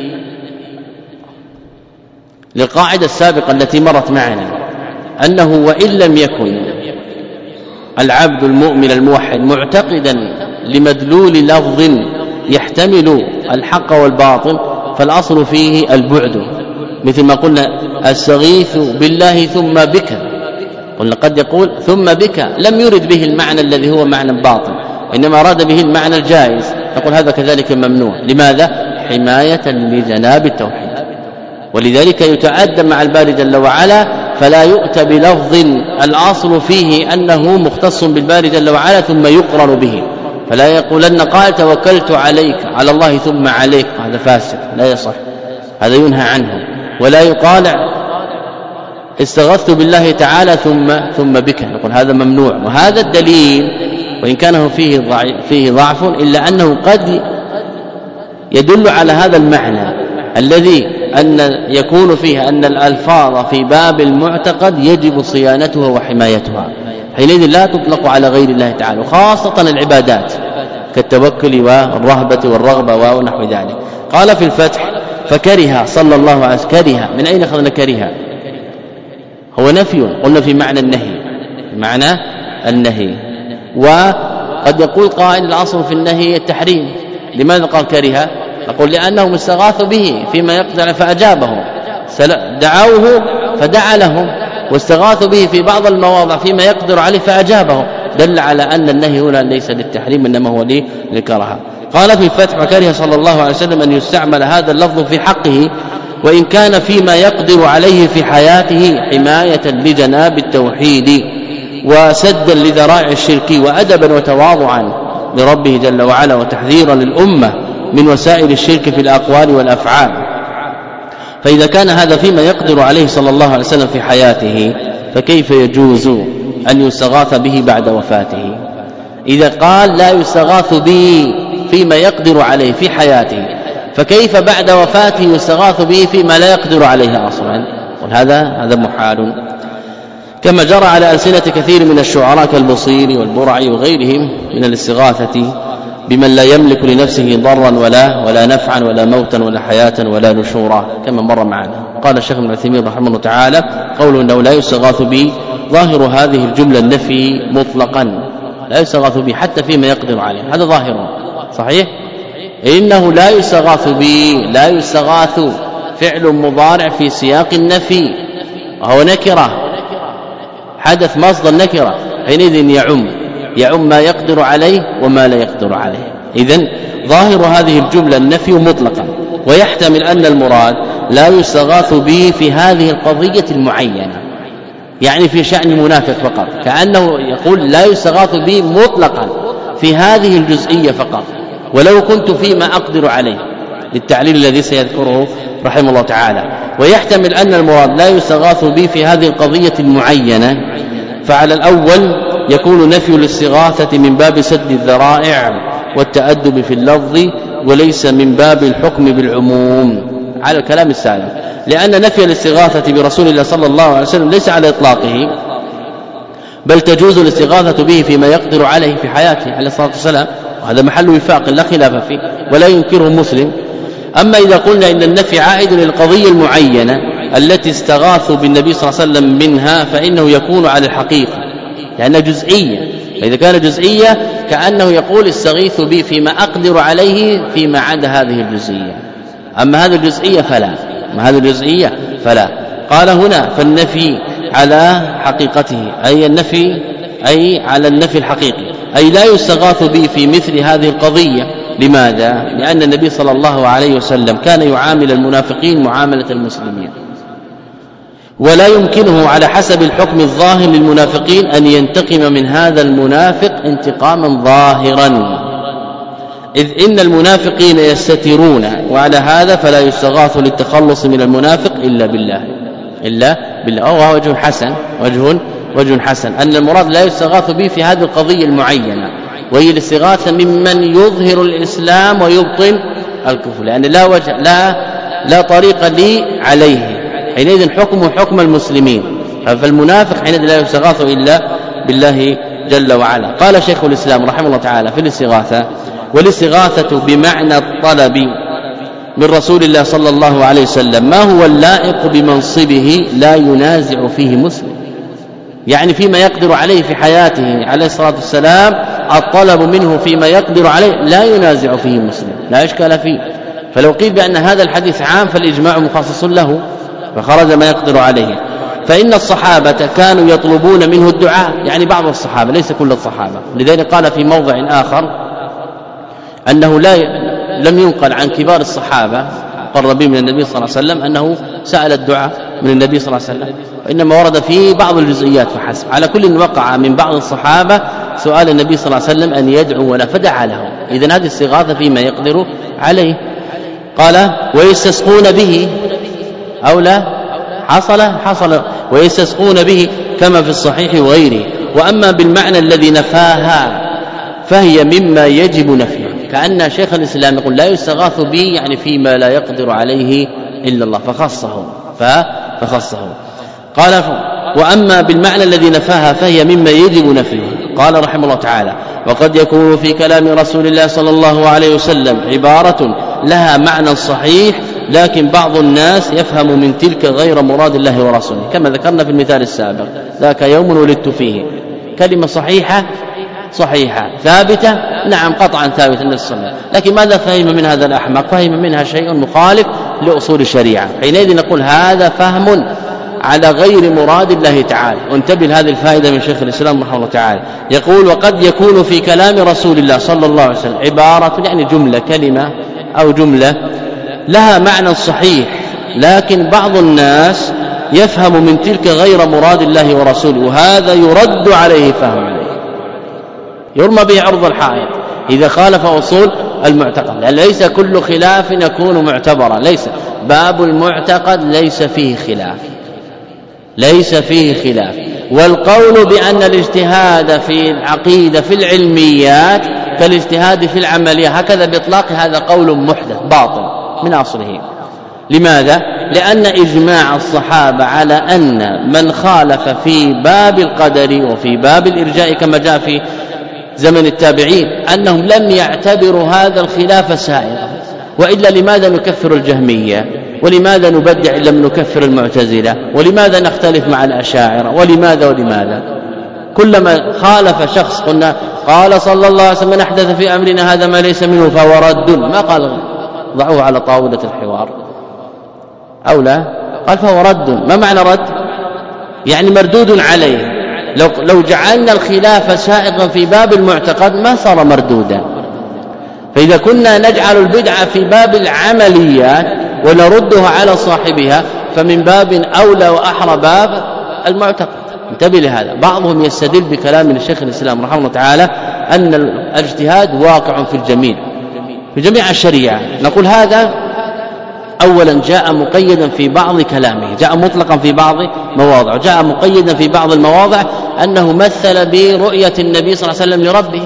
للقاعدة السابقة التي مرت معنا، أنه وإن لم يكن العبد المؤمن الموحد معتقدا لمدلول لفظ يحتمل الحق والباطل فالأصل فيه البعد، مثل ما قلنا استغيث بالله ثم بك، قلنا قد يقول ثم بك لم يرد به المعنى الذي هو معنى باطل، وإنما أراد به المعنى الجائز، نقول هذا كذلك ممنوع. لماذا؟ حماية لجناب التوحيد، ولذلك يتأدب مع الباري جل وعلا فلا يؤتى بلفظ الأصل فيه أنه مختص بالباري جل وعلا ثم يقرن به، فلا يقولن قال توكلت عليك على الله ثم عليك، هذا فاسد لا يصح، هذا ينهى عنه. ولا يقال استغثت بالله تعالى ثم ثم بك، نقول هذا ممنوع. وهذا الدليل وإن كان فيه ضعف فيه ضعف إلا أنه قد يدل على هذا المعنى الذي أن يكون فيه أن الألفاظ في باب المعتقد يجب صيانتها وحمايتها، حينئذ لا تطلق على غير الله تعالى، وخاصة العبادات كالتوكل والرهبة والرغبة ونحو ذلك. قال في الفتح فكره صلى الله عليه وسلم، كره من أين أخذنا كره؟ هو نفي، قلنا في معنى النهي، معنى النهي. وقد يقول قائل الأصل في النهي التحريم، لماذا قال كره؟ نقول لأنهم استغاثوا به فيما يقدر فأجابه، دعوه فدعا لهم، واستغاثوا به في بعض المواضع فيما يقدر عليه فأجابه، دل على أن النهي هنا ليس للتحريم إنما هو للكراهة. قال في الفتح وكره صلى الله عليه وسلم أن يستعمل هذا اللفظ في حقه وإن كان فيما يقدر عليه في حياته حماية لجناب التوحيد وسدا لذرائع الشرك وأدبا وتواضعا لربه جل وعلا وتحذيرا للأمة من وسائل الشرك في الأقوال والأفعال. فإذا كان هذا فيما يقدر عليه صلى الله عليه وسلم في حياته فكيف يجوز أن يستغاث به بعد وفاته؟ إذا قال لا يستغاث به فيما يقدر عليه في حياته فكيف بعد وفاته يستغاث به فيما لا يقدر عليه أصلا؟ وهذا هذا محال، كما جرى على ألسنة كثير من الشعراء كالبصيري والبرعي وغيرهم من الاستغاثة بمن لا يملك لنفسه ضرا ولا ولا نفعا ولا موتا ولا حياة ولا نشورا كما مر معنا. قال الشيخ ابن عثيمين رحمه الله تعالى قوله انه لا يستغاث به ظاهر هذه الجملة النفي مطلقا، لا يستغاث به حتى فيما يقدر عليه، هذا ظاهره صحيح. إنه لا يستغاث به، لا يستغاث فعل مضارع في سياق النفي وهو نكرة، حدث مصدر نكرة، حينئذ يعم يعم ما يقدر عليه وما لا يقدر عليه. إذن ظاهر هذه الجملة النفي مطلقا، ويحتمل أن المراد لا يستغاث به في هذه القضية المعينة، يعني في شأن منافق فقط، كأنه يقول لا يستغاث به مطلقا في هذه الجزئية فقط، ولو كنت فيما أقدر عليه، للتعليل الذي سيذكره رحمه الله تعالى. ويحتمل أن المراد لا يستغاث به في هذه القضية المعينة، فعلى الأول يكون نفي الاستغاثة من باب سد الذرائع والتأدب في اللفظ وليس من باب الحكم بالعموم على الكلام السابق، لأن نفي الاستغاثة برسول الله صلى الله عليه وسلم ليس على إطلاقه، بل تجوز الاستغاثة به فيما يقدر عليه في حياته عليه الصلاة والسلام، وهذا محل وفاق لا خلاف فيه ولا ينكره مسلم. أما إذا قلنا إن النفي عائد للقضية المعينة التي استغاثوا بالنبي صلى الله عليه وسلم منها فإنه يكون على الحقيقة لأنها جزئية، فإذا كان جزئية كأنه يقول استغيثوا بي فيما أقدر عليه فيما عدا هذه الجزئية. أما هذه الجزئية فلا أما هذه الجزئية فلا قال هنا فالنفي على حقيقته أي النفي أي على النفي الحقيقي، أي لا يستغاث به في مثل هذه القضية. لماذا؟ لأن النبي صلى الله عليه وسلم كان يعامل المنافقين معاملة المسلمين، ولا يمكنه على حسب الحكم الظاهر للمنافقين أن ينتقم من هذا المنافق انتقاما ظاهرا، إذ إن المنافقين يستترون، وعلى هذا فلا يستغاث للتخلص من المنافق إلا بالله إلا بالله. وهو وجه حسن وجه وجه حسن أن المراد لا يستغاث به في هذه القضية المعينة، وهي الاستغاثة ممن يظهر الإسلام ويبطن الكفر، لأن لا وجه لا لا طريق لي عليه، حينئذ حكمه حكم المسلمين، فالمنافق حينئذ لا يستغاث إلا بالله جل وعلا. قال شيخ الإسلام رحمه الله تعالى في الاستغاثة: والاستغاثة بمعنى الطلب من رسول الله صلى الله عليه وسلم ما هو اللائق بمنصبه لا ينازع فيه مسلم، يعني فيما يقدر عليه في حياته عليه الصلاة والسلام الطلب منه فيما يقدر عليه لا ينازع فيه مسلم، لا إشكال فيه. فلو قيل بأن هذا الحديث عام فالإجماع مخصص له فخرج ما يقدر عليه. فإن الصحابة كانوا يطلبون منه الدعاء، يعني بعض الصحابة ليس كل الصحابة، لذلك قال في موضع آخر أنه لا لم ينقل عن كبار الصحابة قربين من النبي صلى الله عليه وسلم أنه سأل الدعاء من النبي صلى الله عليه وسلم، وإنما ورد في بعض الجزئيات فحسب. على كل وقع من بعض الصحابة سؤال النبي صلى الله عليه وسلم أن يدعو ولا فدعا له، إذن هذه استغاثة فيما يقدر عليه. قال: ويستسقون به أو لا حصل حصل ويستسقون به كما في الصحيح وغيره. وأما بالمعنى الذي نفاها فهي مما يجب نفيه، كأن شيخ الإسلام يقول لا يستغاث به يعني فيما لا يقدر عليه إلا الله فخصه فخصه قال: وأما بالمعنى الذي نفاها فهي مما يجب نفيه. قال رحمه الله تعالى: وقد يكون في كلام رسول الله صلى الله عليه وسلم عبارة لها معنى صحيح، لكن بعض الناس يفهم من تلك غير مراد الله ورسوله، كما ذكرنا في المثال السابق: ذاك يوم ولدت فيه، كلمة صحيحة صحيحة ثابتة، نعم قطعا ثابتة النبي صلى الله عليه وسلم، لكن ماذا فهم من هذا الأحمق؟ فهم منها شيء مخالف لأصول الشريعة، حينئذ نقول هذا فهم على غير مراد الله تعالى. وانتبه لهذه الفائدة من شيخ الإسلام رحمه الله تعالى، يقول: وقد يكون في كلام رسول الله صلى الله عليه وسلم عبارة، يعني جملة كلمة أو جملة لها معنى صحيح، لكن بعض الناس يفهم من تلك غير مراد الله ورسوله، وهذا يرد عليه فهم عليه، يرمى به عرض الحائط إذا خالف أصول المعتقد، لأن ليس كل خلاف يكون معتبرا، ليس باب المعتقد ليس فيه خلاف ليس فيه خلاف والقول بأن الاجتهاد في العقيدة في العلميات كالاجتهاد في العملية هكذا بإطلاق، هذا قول محدث باطل من أصله. لماذا؟ لأن إجماع الصحابة على أن من خالف في باب القدر وفي باب الإرجاء كما جاء في زمن التابعين أنهم لم يعتبروا هذا الخلاف سائغا، وإلا لماذا نكفر الجهمية؟ ولماذا نبدع إن لم نكفر المعتزلة؟ ولماذا نختلف مع الأشاعرة؟ ولماذا ولماذا كلما خالف شخص قلنا قال صلى الله عليه وسلم: من أحدث في أمرنا هذا ما ليس منه فهو رد، ما قال ضعوه على طاولة الحوار أو لا، قال فهو رد. ما معنى رد؟ يعني مردود عليه. لو, لو جعلنا الخلاف سائغا في باب المعتقد ما صار مردودا، فإذا كنا نجعل البدعة في باب العمليات ونردها على صاحبها فمن باب أولى وأحرى باب المعتقد. انتبه لهذا. بعضهم يستدل بكلام الشيخ الإسلام رحمه الله تعالى أن الاجتهاد واقع في الجميع في جميع الشريعة، نقول هذا أولا جاء مقيدا في بعض كلامه، جاء مطلقا في بعض مواضع، جاء مقيدا في بعض المواضع أنه مثل برؤية النبي صلى الله عليه وسلم لربه.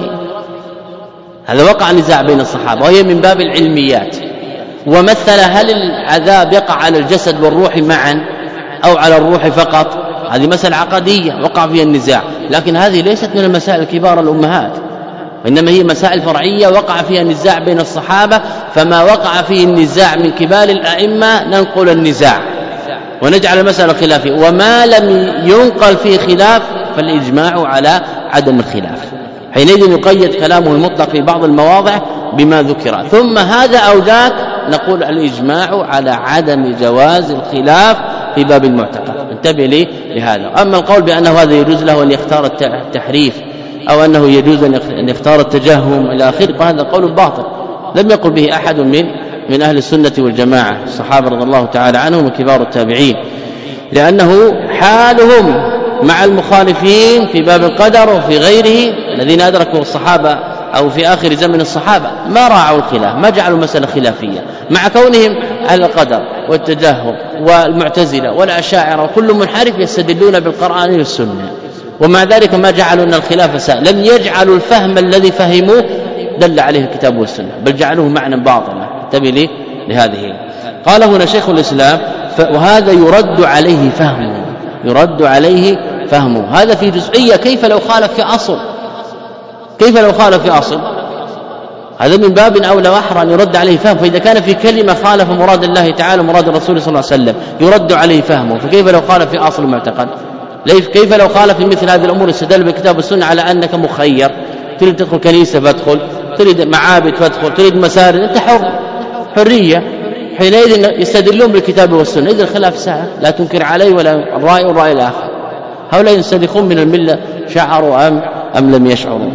هذا وقع نزاع بين الصحابة وهي من باب العلميات. ومثل هل العذاب يقع على الجسد والروح معا أو على الروح فقط، هذه مسألة عقدية وقع فيها النزاع، لكن هذه ليست من المسائل الكبار الأمهات، وإنما هي مسائل فرعية وقع فيها النزاع بين الصحابة. فما وقع فيه النزاع من كبار الأئمة ننقل النزاع ونجعل المسألة خلافية، وما لم ينقل فيه خلاف فالإجماع على عدم الخلاف. حينئذ يقيد كلامه المطلق في بعض المواضع بما ذكر، ثم هذا أو ذاك نقول الإجماع على عدم جواز الخلاف في باب المعتقد. انتبه لي لهذا. أما القول بأنه هذا يجوز له أن يختار التحريف أو أنه يجوز أن يختار التجهم إلى آخره، فهذا قول باطل لم يقل به أحد من من أهل السنة والجماعة الصحابة رضي الله تعالى عنهم وكبار التابعين، لأنه حالهم مع المخالفين في باب القدر وفي غيره الذين أدركوا الصحابة أو في آخر زمن الصحابة ما راعوا الخلاف، ما جعلوا مسألة خلافية، مع كونهم على القدر والتجهم والمعتزلة والأشاعرة وكل منحرف يستدلون بالقرآن والسنة، ومع ذلك ما جعلوا أن الخلاف سائل، لم يجعلوا الفهم الذي فهموه دل عليه الكتاب والسنة، بل جعلوه معنى باطلا. انتبه لي لهذه. قال هنا شيخ الإسلام وهذا يرد عليه فهمه، يرد عليه فهمه. هذا في جزئية، كيف لو خالف في أصل، كيف لو خالف في أصل، هذا من باب أولى وأحرى أن يرد عليه فهم. فإذا كان في كلمة خالف مراد الله تعالى ومراد الرسول صلى الله عليه وسلم يرد عليه فهمه، فكيف لو خالف في أصل المعتقد؟ كيف لو خالف في مثل هذه الأمور استدل بالكتاب والسنة على أنك مخير، تريد تدخل كنيسة فادخل، تريد معابد فادخل، تريد مسارد، أنت حر، حرية. حينئذ يستدلون بالكتاب والسنة، إذا الخلاف ساعة لا تنكر عليه ولا الرأي والرأي الآخر. هؤلاء يستدخون من الملة شعروا أم, أم لم يشعروا.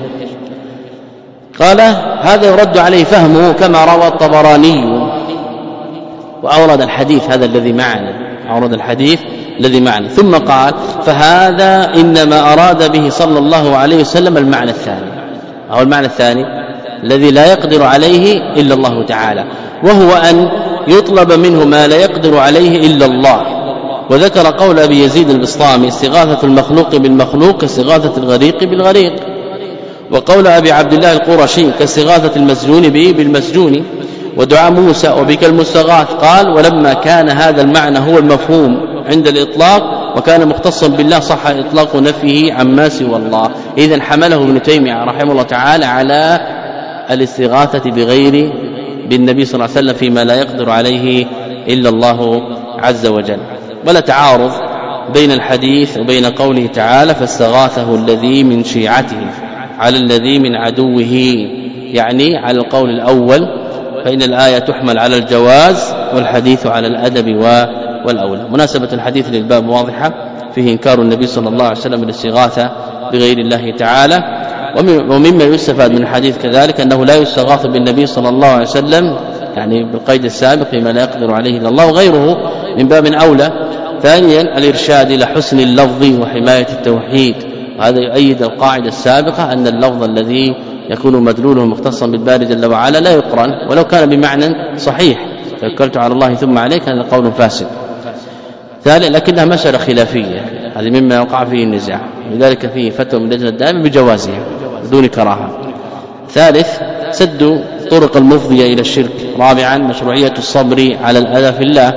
قال هذا يرد عليه فهمه كما روى الطبراني وأورد الحديث هذا الذي معنا، أورد الحديث الذي معنا. ثم قال فهذا إنما أراد به صلى الله عليه وسلم المعنى الثاني، أو المعنى الثاني الذي لا يقدر عليه إلا الله تعالى، وهو أن يطلب منه ما لا يقدر عليه إلا الله. وذكر قول أبي يزيد البسطامي استغاثة المخلوق بالمخلوق كاستغاثة الغريق بالغريق، وقول أبي عبد الله القرشي كاستغاثة المسجون به بالمسجون، ودعاء موسى وبك المستغاث. قال ولما كان هذا المعنى هو المفهوم عند الإطلاق وكان مختصا بالله صح إطلاق نفيه عما سوى الله. إذن حمله ابن تيمية رحمه الله تعالى على الاستغاثة بغير بالنبي صلى الله عليه وسلم فيما لا يقدر عليه إلا الله عز وجل. ولا تعارض بين الحديث وبين قوله تعالى فاستغاثه الذي من شيعته على الذي من عدوه، يعني على القول الأول، فإن الآية تحمل على الجواز والحديث على الأدب والأولى. مناسبة الحديث للباب واضحة، فيه إنكار النبي صلى الله عليه وسلم الاستغاثة بغير الله تعالى. ومما يستفاد من الحديث كذلك أنه لا يستغاث بالنبي صلى الله عليه وسلم يعني بالقيد السابق فيما لا يقدر عليه إلا الله وغيره من باب أولى. ثانيا الإرشاد إلى حسن اللفظ وحماية التوحيد، وهذا يؤيد القاعدة السابقة أن اللفظ الذي يكون مدلوله مختصا بالباري جل وعلا لا يقرن ولو كان بمعنى صحيح، توكلت على الله ثم عليك، هذا قول فاسد. ثالثا لكنها مسألة خلافية، هذه مما يوقع فيه النزاع، لذلك فيه فتوى من اللجنة الدائمة بجوازها بدون كراهة. ثالث سد طرق المفضية إلى الشرك. رابعا مشروعية الصبر على الأذى في الله.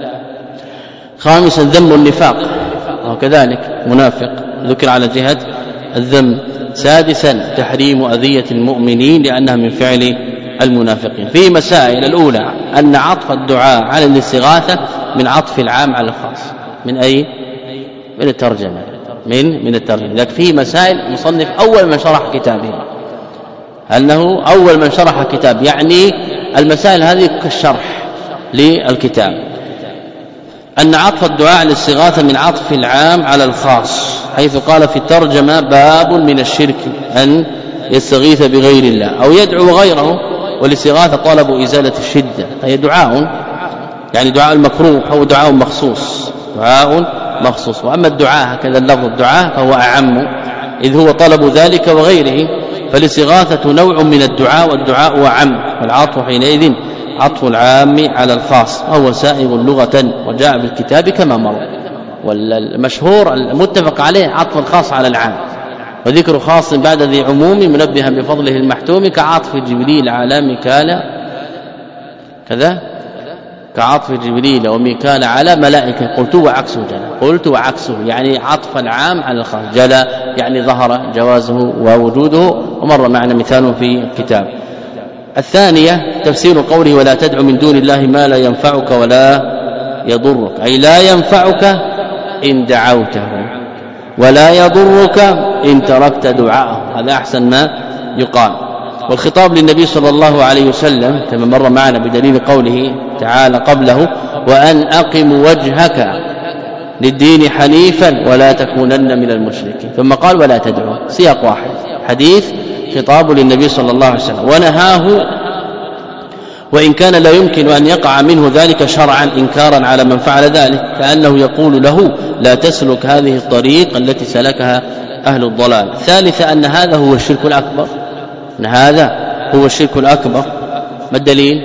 خامسا ذم النفاق وكذلك منافق ذكر على جهة الذم. سادسا تحريم أذية المؤمنين لأنها من فعل المنافقين. في مسائل الأولى أن عطف الدعاء على الاستغاثة من عطف العام على الخاص. من أي؟ من الترجمة، من من الترجمة. لكن في مسائل مصنف أول من شرح كتابه أنه أول من شرح كتاب، يعني المسائل هذه كالشرح للكتاب، أن عطف الدعاء على الاستغاثة من عطف العام على الخاص، حيث قال في الترجمة باب من الشرك أن يستغيث بغير الله أو يدعو غيره، والاستغاثة طلب إزالة الشدة، هي دعاء يعني دعاء المكروه هو دعاء مخصوص، دعاء مخصوص. وأما الدعاء هكذا اللفظ الدعاء فهو أعم إذ هو طلب ذلك وغيره، فالاستغاثة نوع من الدعاء والدعاء أعم، والعطف حينئذ عطف العام على الخاص وهو سائغ لغة وجاء بالكتاب كما مر. والمشهور المتفق عليه عطف الخاص على العام وذكر خاص بعد ذي عموم منبها بفضله المحتوم كعطف جبريل على ميكال كذا كعطف جبريل وميكال على ملائكه. قلت وعكسه جلا قلت وعكسه يعني عطف العام على الخاص. جلا يعني ظهر جوازه ووجوده ومر معنا مثال في الكتاب. الثانية تفسير قوله ولا تدع من دون الله ما لا ينفعك ولا يضرك أي لا ينفعك إن دعوته ولا يضرك إن تركت دعاءه. هذا أحسن ما يقال. والخطاب للنبي صلى الله عليه وسلم كما مر معنا بدليل قوله تعالى قبله وأن أقم وجهك للدين حنيفا ولا تكونن من المشركين ثم قال ولا تدعو سياق واحد حديث خطاب للنبي صلى الله عليه وسلم ونهاه وإن كان لا يمكن أن يقع منه ذلك شرعا إنكارا على من فعل ذلك كأنه يقول له لا تسلك هذه الطريق التي سلكها أهل الضلال. ثالثا أن هذا هو الشرك الأكبر أن هذا هو الشرك الأكبر. ما الدليل؟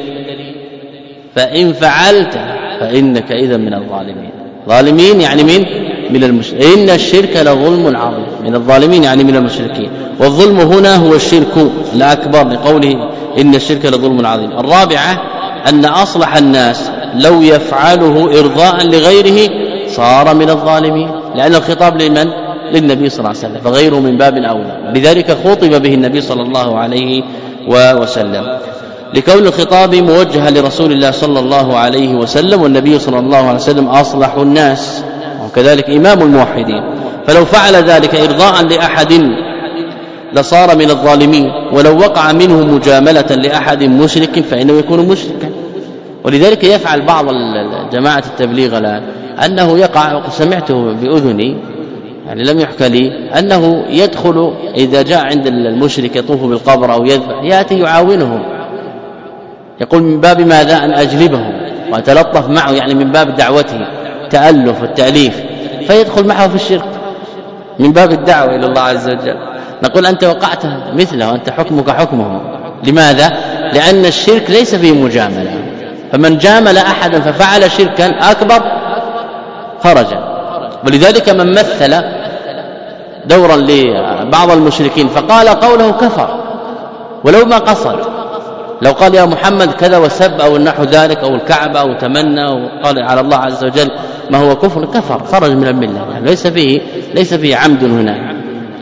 فإن فعلت فإنك إذا من الظالمين. ظالمين يعني من من المشركين. إن الشرك لظلم عظيم من الظالمين يعني من المشركين. والظلم هنا هو الشرك الأكبر لقوله إن الشرك لظلم عظيم. الرابعة أن أصلح الناس لو يفعله إرضاء لغيره صار من الظالمين لأن الخطاب لمن؟ للنبي صلى الله عليه وسلم فغيره من باب أولى. لذلك خطب به النبي صلى الله عليه وسلم لكون الخطاب موجها لرسول الله صلى الله عليه وسلم والنبي صلى الله عليه وسلم أصلح الناس وكذلك إمام الموحدين. فلو فعل ذلك إرضاء لأحد لصار من الظالمين ولو وقع منه مجاملة لأحد مشرك فإنه يكون مشركا. ولذلك يفعل بعض جماعة التبليغ الآن أنه يقع سمعته بأذني يعني لم يحكى لي أنه يدخل إذا جاء عند المشرك يطوف بالقبر أو يذبح يأتي يعاونهم يقول من باب ماذا أن أجلبهم وأتلطف معه يعني من باب دعوته تألف والتأليف فيدخل معه في الشرك من باب الدعوة إلى الله عز وجل. نقول أنت وقعت مثله وأنت حكمك حكمه. لماذا؟ لأن الشرك ليس فيه مجاملة فمن جامل أحدا ففعل شركا أكبر خرج. ولذلك من مثل دورا لبعض المشركين فقال قوله كفر ولو ما قصد لو قال يا محمد كذا وسب أو النحو ذلك أو الكعبة أو تمنى وقال على الله عز وجل ما هو كفر كفر خرج من الملة يعني ليس فيه ليس فيه عمد هنا.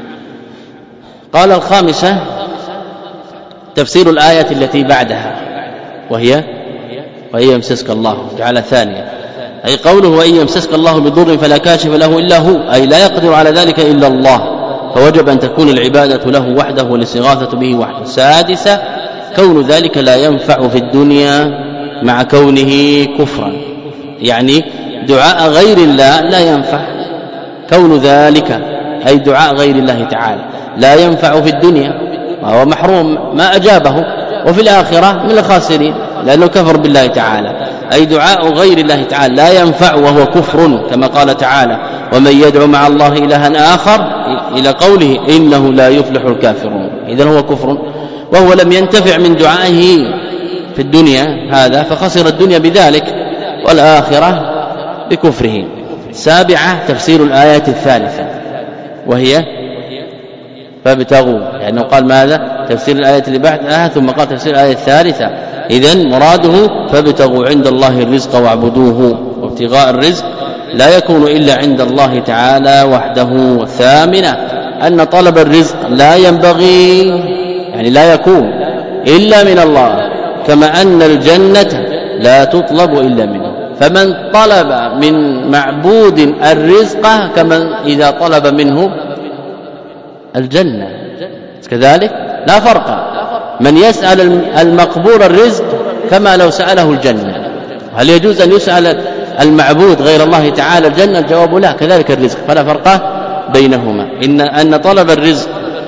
قال الخامسة تفسير الآية التي بعدها وهي وهي يمسسك الله جعل ثانية أي قوله وإن يمسسك الله بضر فلا كاشف له إلا هو أي لا يقدر على ذلك إلا الله فوجب أن تكون العبادة له وحده والاستغاثة به وحده. سادسة كون ذلك لا ينفع في الدنيا مع كونه كفرا يعني دعاء غير الله لا ينفع. كون ذلك أي دعاء غير الله تعالى لا ينفع في الدنيا وهو محروم ما أجابه وفي الآخرة من الخاسرين لأنه كفر بالله تعالى. أي دعاء غير الله تعالى لا ينفع وهو كفر كما قال تعالى ومن يدعو مع الله إلها آخر إلى قوله إنه لا يفلح الكافرون. إذن هو كفر وهو لم ينتفع من دعائه في الدنيا هذا فخسر الدنيا بذلك والآخرة بكفره. سابعة تفسير الآية الثالثة وهي فابتغوا لأنه قال ماذا تفسير الآية اللي بعدها ثم قال تفسير الآية الثالثة. إذن مراده فابتغوا عند الله الرزق واعبدوه وابتغاء الرزق لا يكون إلا عند الله تعالى وحده. والثامنة أن طلب الرزق لا ينبغي يعني لا يكون إلا من الله كما أن الجنة لا تطلب إلا منه. فمن طلب من معبود الرزق كمن إذا طلب منه الجنة كذلك لا فرق. من يسأل المقبول الرزق كما لو سأله الجنة. هل يجوز أن يسأل المعبود غير الله تعالى الجنة؟ الجواب لا كذلك الرزق فلا فرق بينهما. إن أن طلب الرزق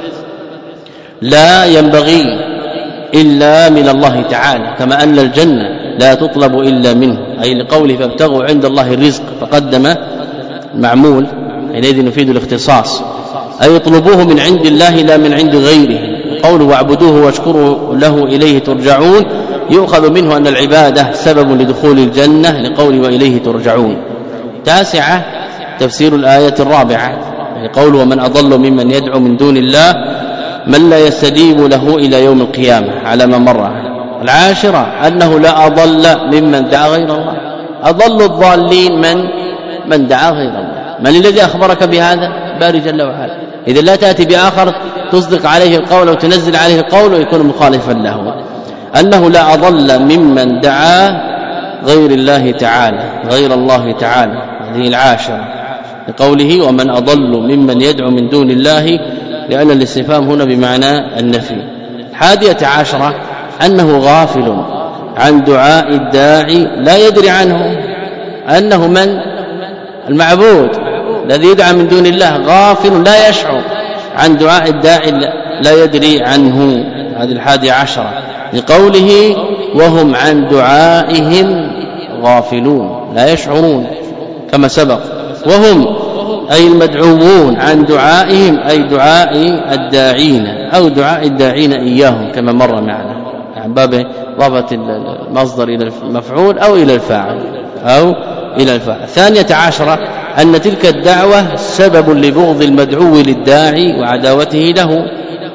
لا ينبغي إلا من الله تعالى كما أن الجنة لا تطلب إلا منه أي لقوله فابتغوا عند الله الرزق فقدم المعمول حينئذ يفيد الاختصاص أي يطلبوه من عند الله لا من عند غيره. قوله واعبدوه واشكروا له إليه ترجعون يؤخذ منه أن العبادة سبب لدخول الجنة لقول وإليه ترجعون. تاسعة تفسير الآية الرابعة لقول ومن أضل ممن يدعو من دون الله من لا يستجيب له إلى يوم القيامة على ما مر. العاشرة أنه لا أضل ممن دعا غير الله. أضل الضالين من من دعا غير الله. من الذي أخبرك بهذا؟ باري جل وعلا. إذا لا تأتي بآخر تصدق عليه القول وتنزل عليه القول ويكون مخالفا له. أنه لا أضل ممن دعا غير الله تعالى غير الله تعالى. هذه العاشرة لقوله ومن أضل ممن يدعو من دون الله، لأن الاستفهام هنا بمعنى النفي. الحادية عشرة أنه غافل عن دعاء الداعي لا يدري عنه، أنه من المعبود الذي يدعى من دون الله غافل لا يشعر عن دعاء الداعي لا يدري عنه. هذه الحادية عشرة لقوله وهم عن دعائهم غافلون لا يشعرون كما سبق. وهم أي المدعوون عن دعائهم أي دعاء الداعين أو دعاء الداعين إياهم كما مر معنا عن باب ضبط المصدر إلى المفعول أو إلى الفاعل أو إلى الفاعل. الثانية عشرة أن تلك الدعوة سبب لبغض المدعو للداعي وعداوته له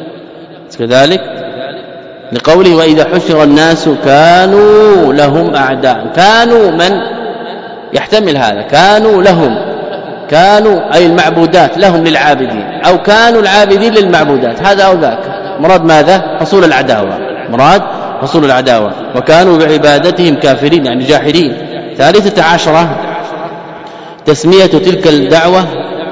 كذلك لقوله وإذا حشر الناس كانوا لهم أعداء. كانوا من يحتمل هذا؟ كانوا لهم، كانوا أي المعبودات لهم للعابدين، أو كانوا العابدين للمعبودات، هذا أو ذاك. مراد ماذا؟ حصول العداوة، مراد حصول العداوة. وكانوا بعبادتهم كافرين يعني جاحدين. ثالثة عشرة تسمية تلك الدعوة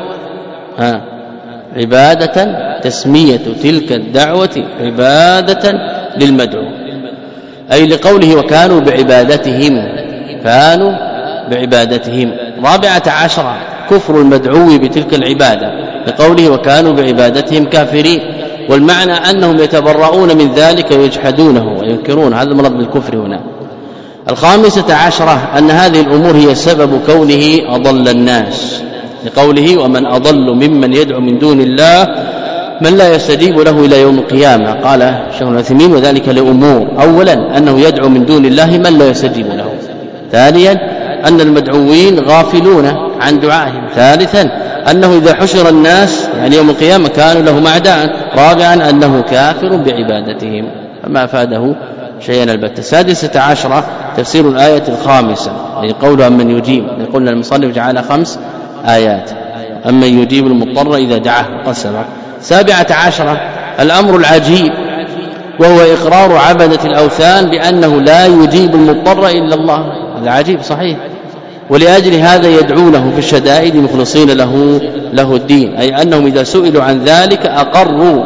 ها عبادة، تسمية تلك الدعوة عبادة للمدعو، أي لقوله وكانوا بعبادتهم، كانوا بعبادتهم. رابعة عشرة كفر المدعو بتلك العبادة لقوله وكانوا بعبادتهم كافرين، والمعنى أنهم يتبرؤون من ذلك ويجحدونه وينكرون، هذا مرض بالكفر هنا. الخامسة عشرة أن هذه الأمور هي سبب كونه أضل الناس لقوله ومن أضل ممن يدعو من دون الله من لا يستجيب له إلى يوم القيامة. قال شيخ العثيمين وذلك لأمور: أولا أنه يدعو من دون الله من لا يستجيب له، ثانيا أن المدعوين غافلون عن دعائهم، ثالثا أنه إذا حشر الناس يعني يوم القيامة كانوا لهم أعداء، رابعا أنه كافر بعبادتهم، فما أفاده شيئا البتة. السادسة عشرة تفسير الآية الخامسة لقول أمن يجيب، قلنا المصنف جعل خمس آيات: أمن يجيب المضطر إذا دعاه قسم. سابعة عشرة الأمر العجيب وهو إقرار عبدة الأوثان بأنه لا يجيب المضطر إلا الله. هذا عجيب صحيح، ولأجل هذا يدعونه في الشدائد مخلصين له له الدين، أي أنهم إذا سئلوا عن ذلك أقروا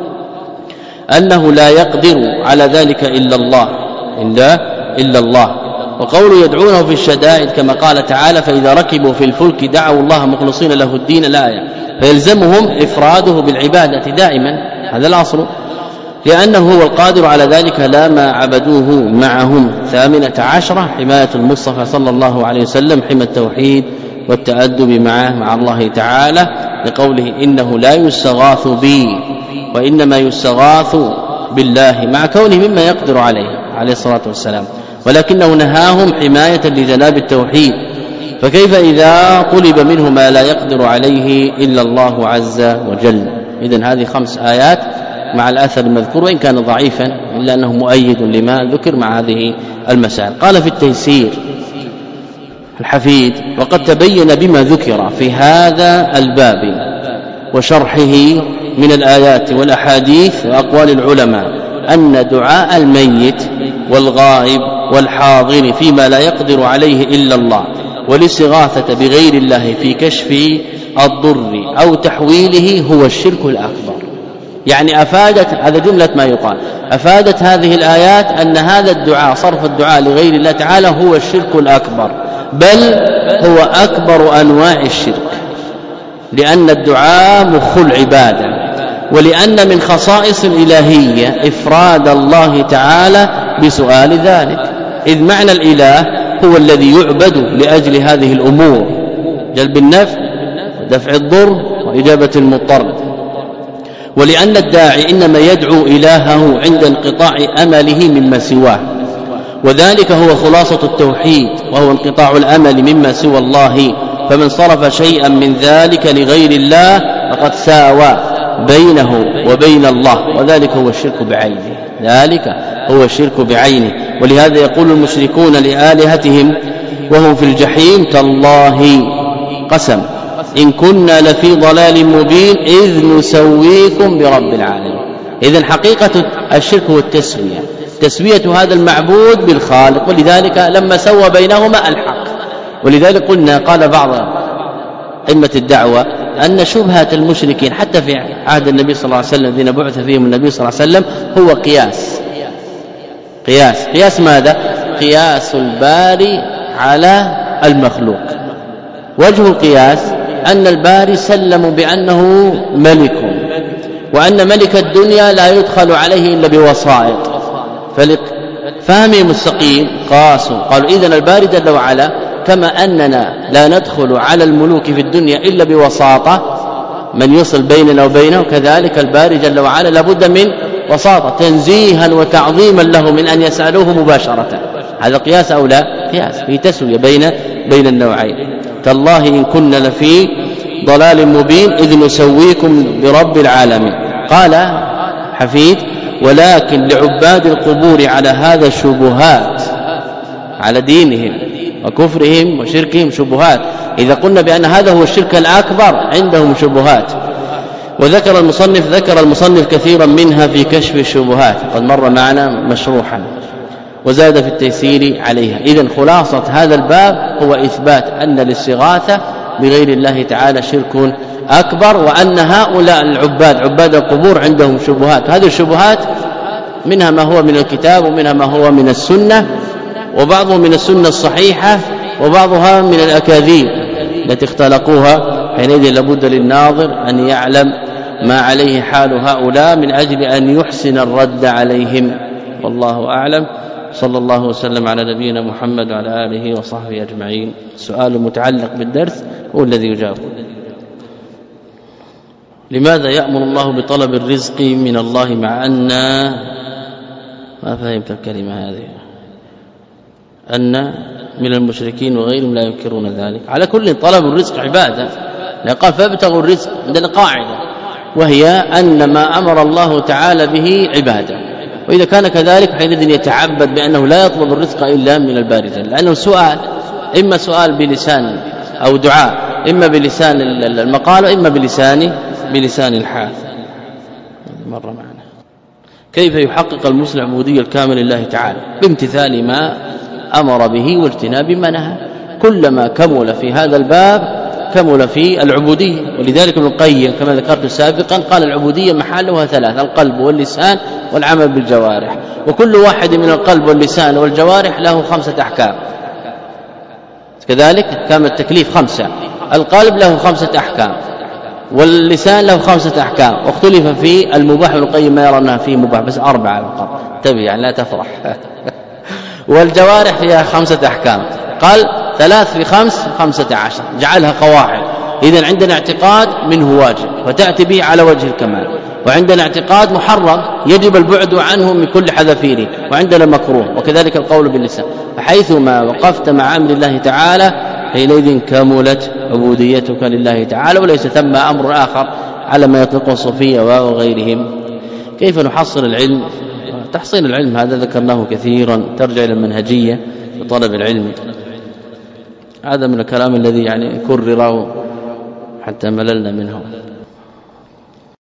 أنه لا يقدر على ذلك إلا الله إلا إلا الله. وقوله يدعونه في الشدائد كما قال تعالى: فإذا ركبوا في الفلك دعوا الله مخلصين له الدين، الآية، فيلزمهم إفراده بالعبادة دائما، هذا الأصل، لأنه هو القادر على ذلك لا ما عبدوه معهم. ثامنة عشرة حماية المصطفى صلى الله عليه وسلم، حمى التوحيد والتأدب معه مع الله تعالى لقوله: إنه لا يستغاث بي وإنما يستغاث بالله، مع كونه مما يقدر عليه عليه الصلاة والسلام، ولكنه نهاهم حماية لجناب التوحيد. فكيف إذا طلب منه ما لا يقدر عليه إلا الله عز وجل؟ إذن هذه خمس آيات مع الأثر المذكور، وإن كان ضعيفا إلا أنه مؤيد لما ذكر مع هذه المسائل. قال في التيسير الحفيد: وقد تبين بما ذكر في هذا الباب وشرحه من الآيات والأحاديث وأقوال العلماء أن دعاء الميت والغائب والحاضر فيما لا يقدر عليه إلا الله والاستغاثة بغير الله في كشف الضر أو تحويله هو الشرك الأكبر. يعني أفادت، هذا جملة ما يقال، أفادت هذه الآيات أن هذا الدعاء، صرف الدعاء لغير الله تعالى، هو الشرك الأكبر، بل هو أكبر أنواع الشرك، لأن الدعاء مخ العبادة، ولأن من خصائص الإلهية إفراد الله تعالى بسؤال ذلك، إذ معنى الإله هو الذي يعبد لأجل هذه الأمور: جلب النفع ودفع الضر وإجابة المضطر. ولأن الداعي إنما يدعو إلهه عند انقطاع أمله مما سواه، وذلك هو خلاصة التوحيد وهو انقطاع الأمل مما سوى الله. فمن صرف شيئا من ذلك لغير الله فقد ساوى بينه وبين الله، وذلك هو الشرك بعينه، ذلك هو الشرك بعينه. ولهذا يقول المشركون لآلهتهم وهم في الجحيم: تالله قسم إن كنا لفي ضلال مبين إذ نسويكم برب العالمين. إذن حقيقة الشرك هو التسوية، تسوية هذا المعبود بالخالق، ولذلك لما سوى بينهما الحق. ولذلك قلنا قال بعض أئمة الدعوة أن شبهة المشركين حتى في عهد النبي صلى الله عليه وسلم الذين بعث فيهم النبي صلى الله عليه وسلم هو قياس قياس قياس ماذا؟ قياس الباري على المخلوق. وجه القياس أن الباري سلم بأنه ملك، وأن ملك الدنيا لا يدخل عليه إلا بوسائط، فلفهمهم السقيم قاسوا قالوا إذن الباري جل وعلا كما أننا لا ندخل على الملوك في الدنيا إلا بوساطة من يصل بيننا وبينه، كذلك الباري جل وعلا لابد من وساطة تنزيها وتعظيما له من أن يسألوه مباشرة. هذا قياس أو لا؟ قياس في تسوية بين بين النوعين. تالله إن كنا لفي ضلال مبين إذ نسويكم برب العالمين. قال حفيد: ولكن لعباد القبور على هذا الشبهات، على دينهم وكفرهم وشركهم شبهات. إذا قلنا بأن هذا هو الشرك الأكبر عندهم شبهات. وذكر المصنف ذكر المصنف كثيرا منها في كشف الشبهات، قد مر معنا مشروحا، وزاد في التيسير عليها. إذن خلاصة هذا الباب هو إثبات أن الاستغاثة بغير الله تعالى شرك أكبر، وأن هؤلاء العباد عباد القبور عندهم شبهات. هذه الشبهات منها ما هو من الكتاب ومنها ما هو من السنة، وبعضه من السنة الصحيحة وبعضها من الأكاذيب التي اختلقوها. حينئذ لابد للناظر أن يعلم ما عليه حال هؤلاء من أجل أن يحسن الرد عليهم. والله أعلم. صلى الله وسلم على نبينا محمد وعلى آله وصحبه أجمعين. سؤال متعلق بالدرس هو الذي يجاب: لماذا يأمر الله بطلب الرزق من الله مع أن ما فهمت الكلمة هذه أن من المشركين وغيرهم لا ينكرون ذلك؟ على كل طلب الرزق عبادة، قال فابتغوا الرزق عندنا قاعدة وهي أن ما أمر الله تعالى به عبادة، وإذا كان كذلك حينئذ يتعبد بأنه لا يطلب الرزق إلا من الباري، لأنه سؤال، إما سؤال بلسان أو دعاء، إما بلسان المقال وإما بلسان بلسان الحال. مر معنا. كيف يحقق المسلم العبودية الكاملة لله تعالى؟ بامتثال ما أمر به واجتناب ما نهى. كلما كمل في هذا الباب كمل في العبودية. ولذلك ابن القيم كما ذكرت سابقا قال العبودية محلها ثلاث: القلب واللسان والعمل بالجوارح، وكل واحد من القلب واللسان والجوارح له خمسة أحكام. كذلك كان التكليف خمسة، القلب له خمسة أحكام واللسان له خمسة أحكام، واختلف في المباح. ابن القيم ما يرى أنها فيه مباح بس أربعة على الأقل، انتبه يعني لا تفرح. والجوارح فيها خمسة أحكام، قال ثلاث في خمس خمسة عشر، جعلها قواعد. إذن عندنا اعتقاد منه واجب وتأتي به على وجه الكمال، وعندنا اعتقاد محرم يجب البعد عنه من كل حذافيره، وعندنا مكروه، وكذلك القول باللسان. فحيثما وقفت مع أمر الله تعالى حينئذ كملت عبوديتك لله تعالى، وليس ثم أمر آخر على ما يطلقه الصوفية وغيرهم. كيف نحصل العلم؟ تحصيل العلم هذا ذكرناه كثيرا، ترجع إلى المنهجية في طلب العلم. هذا من الكلام الذي يعني كرره حتى مللنا منه.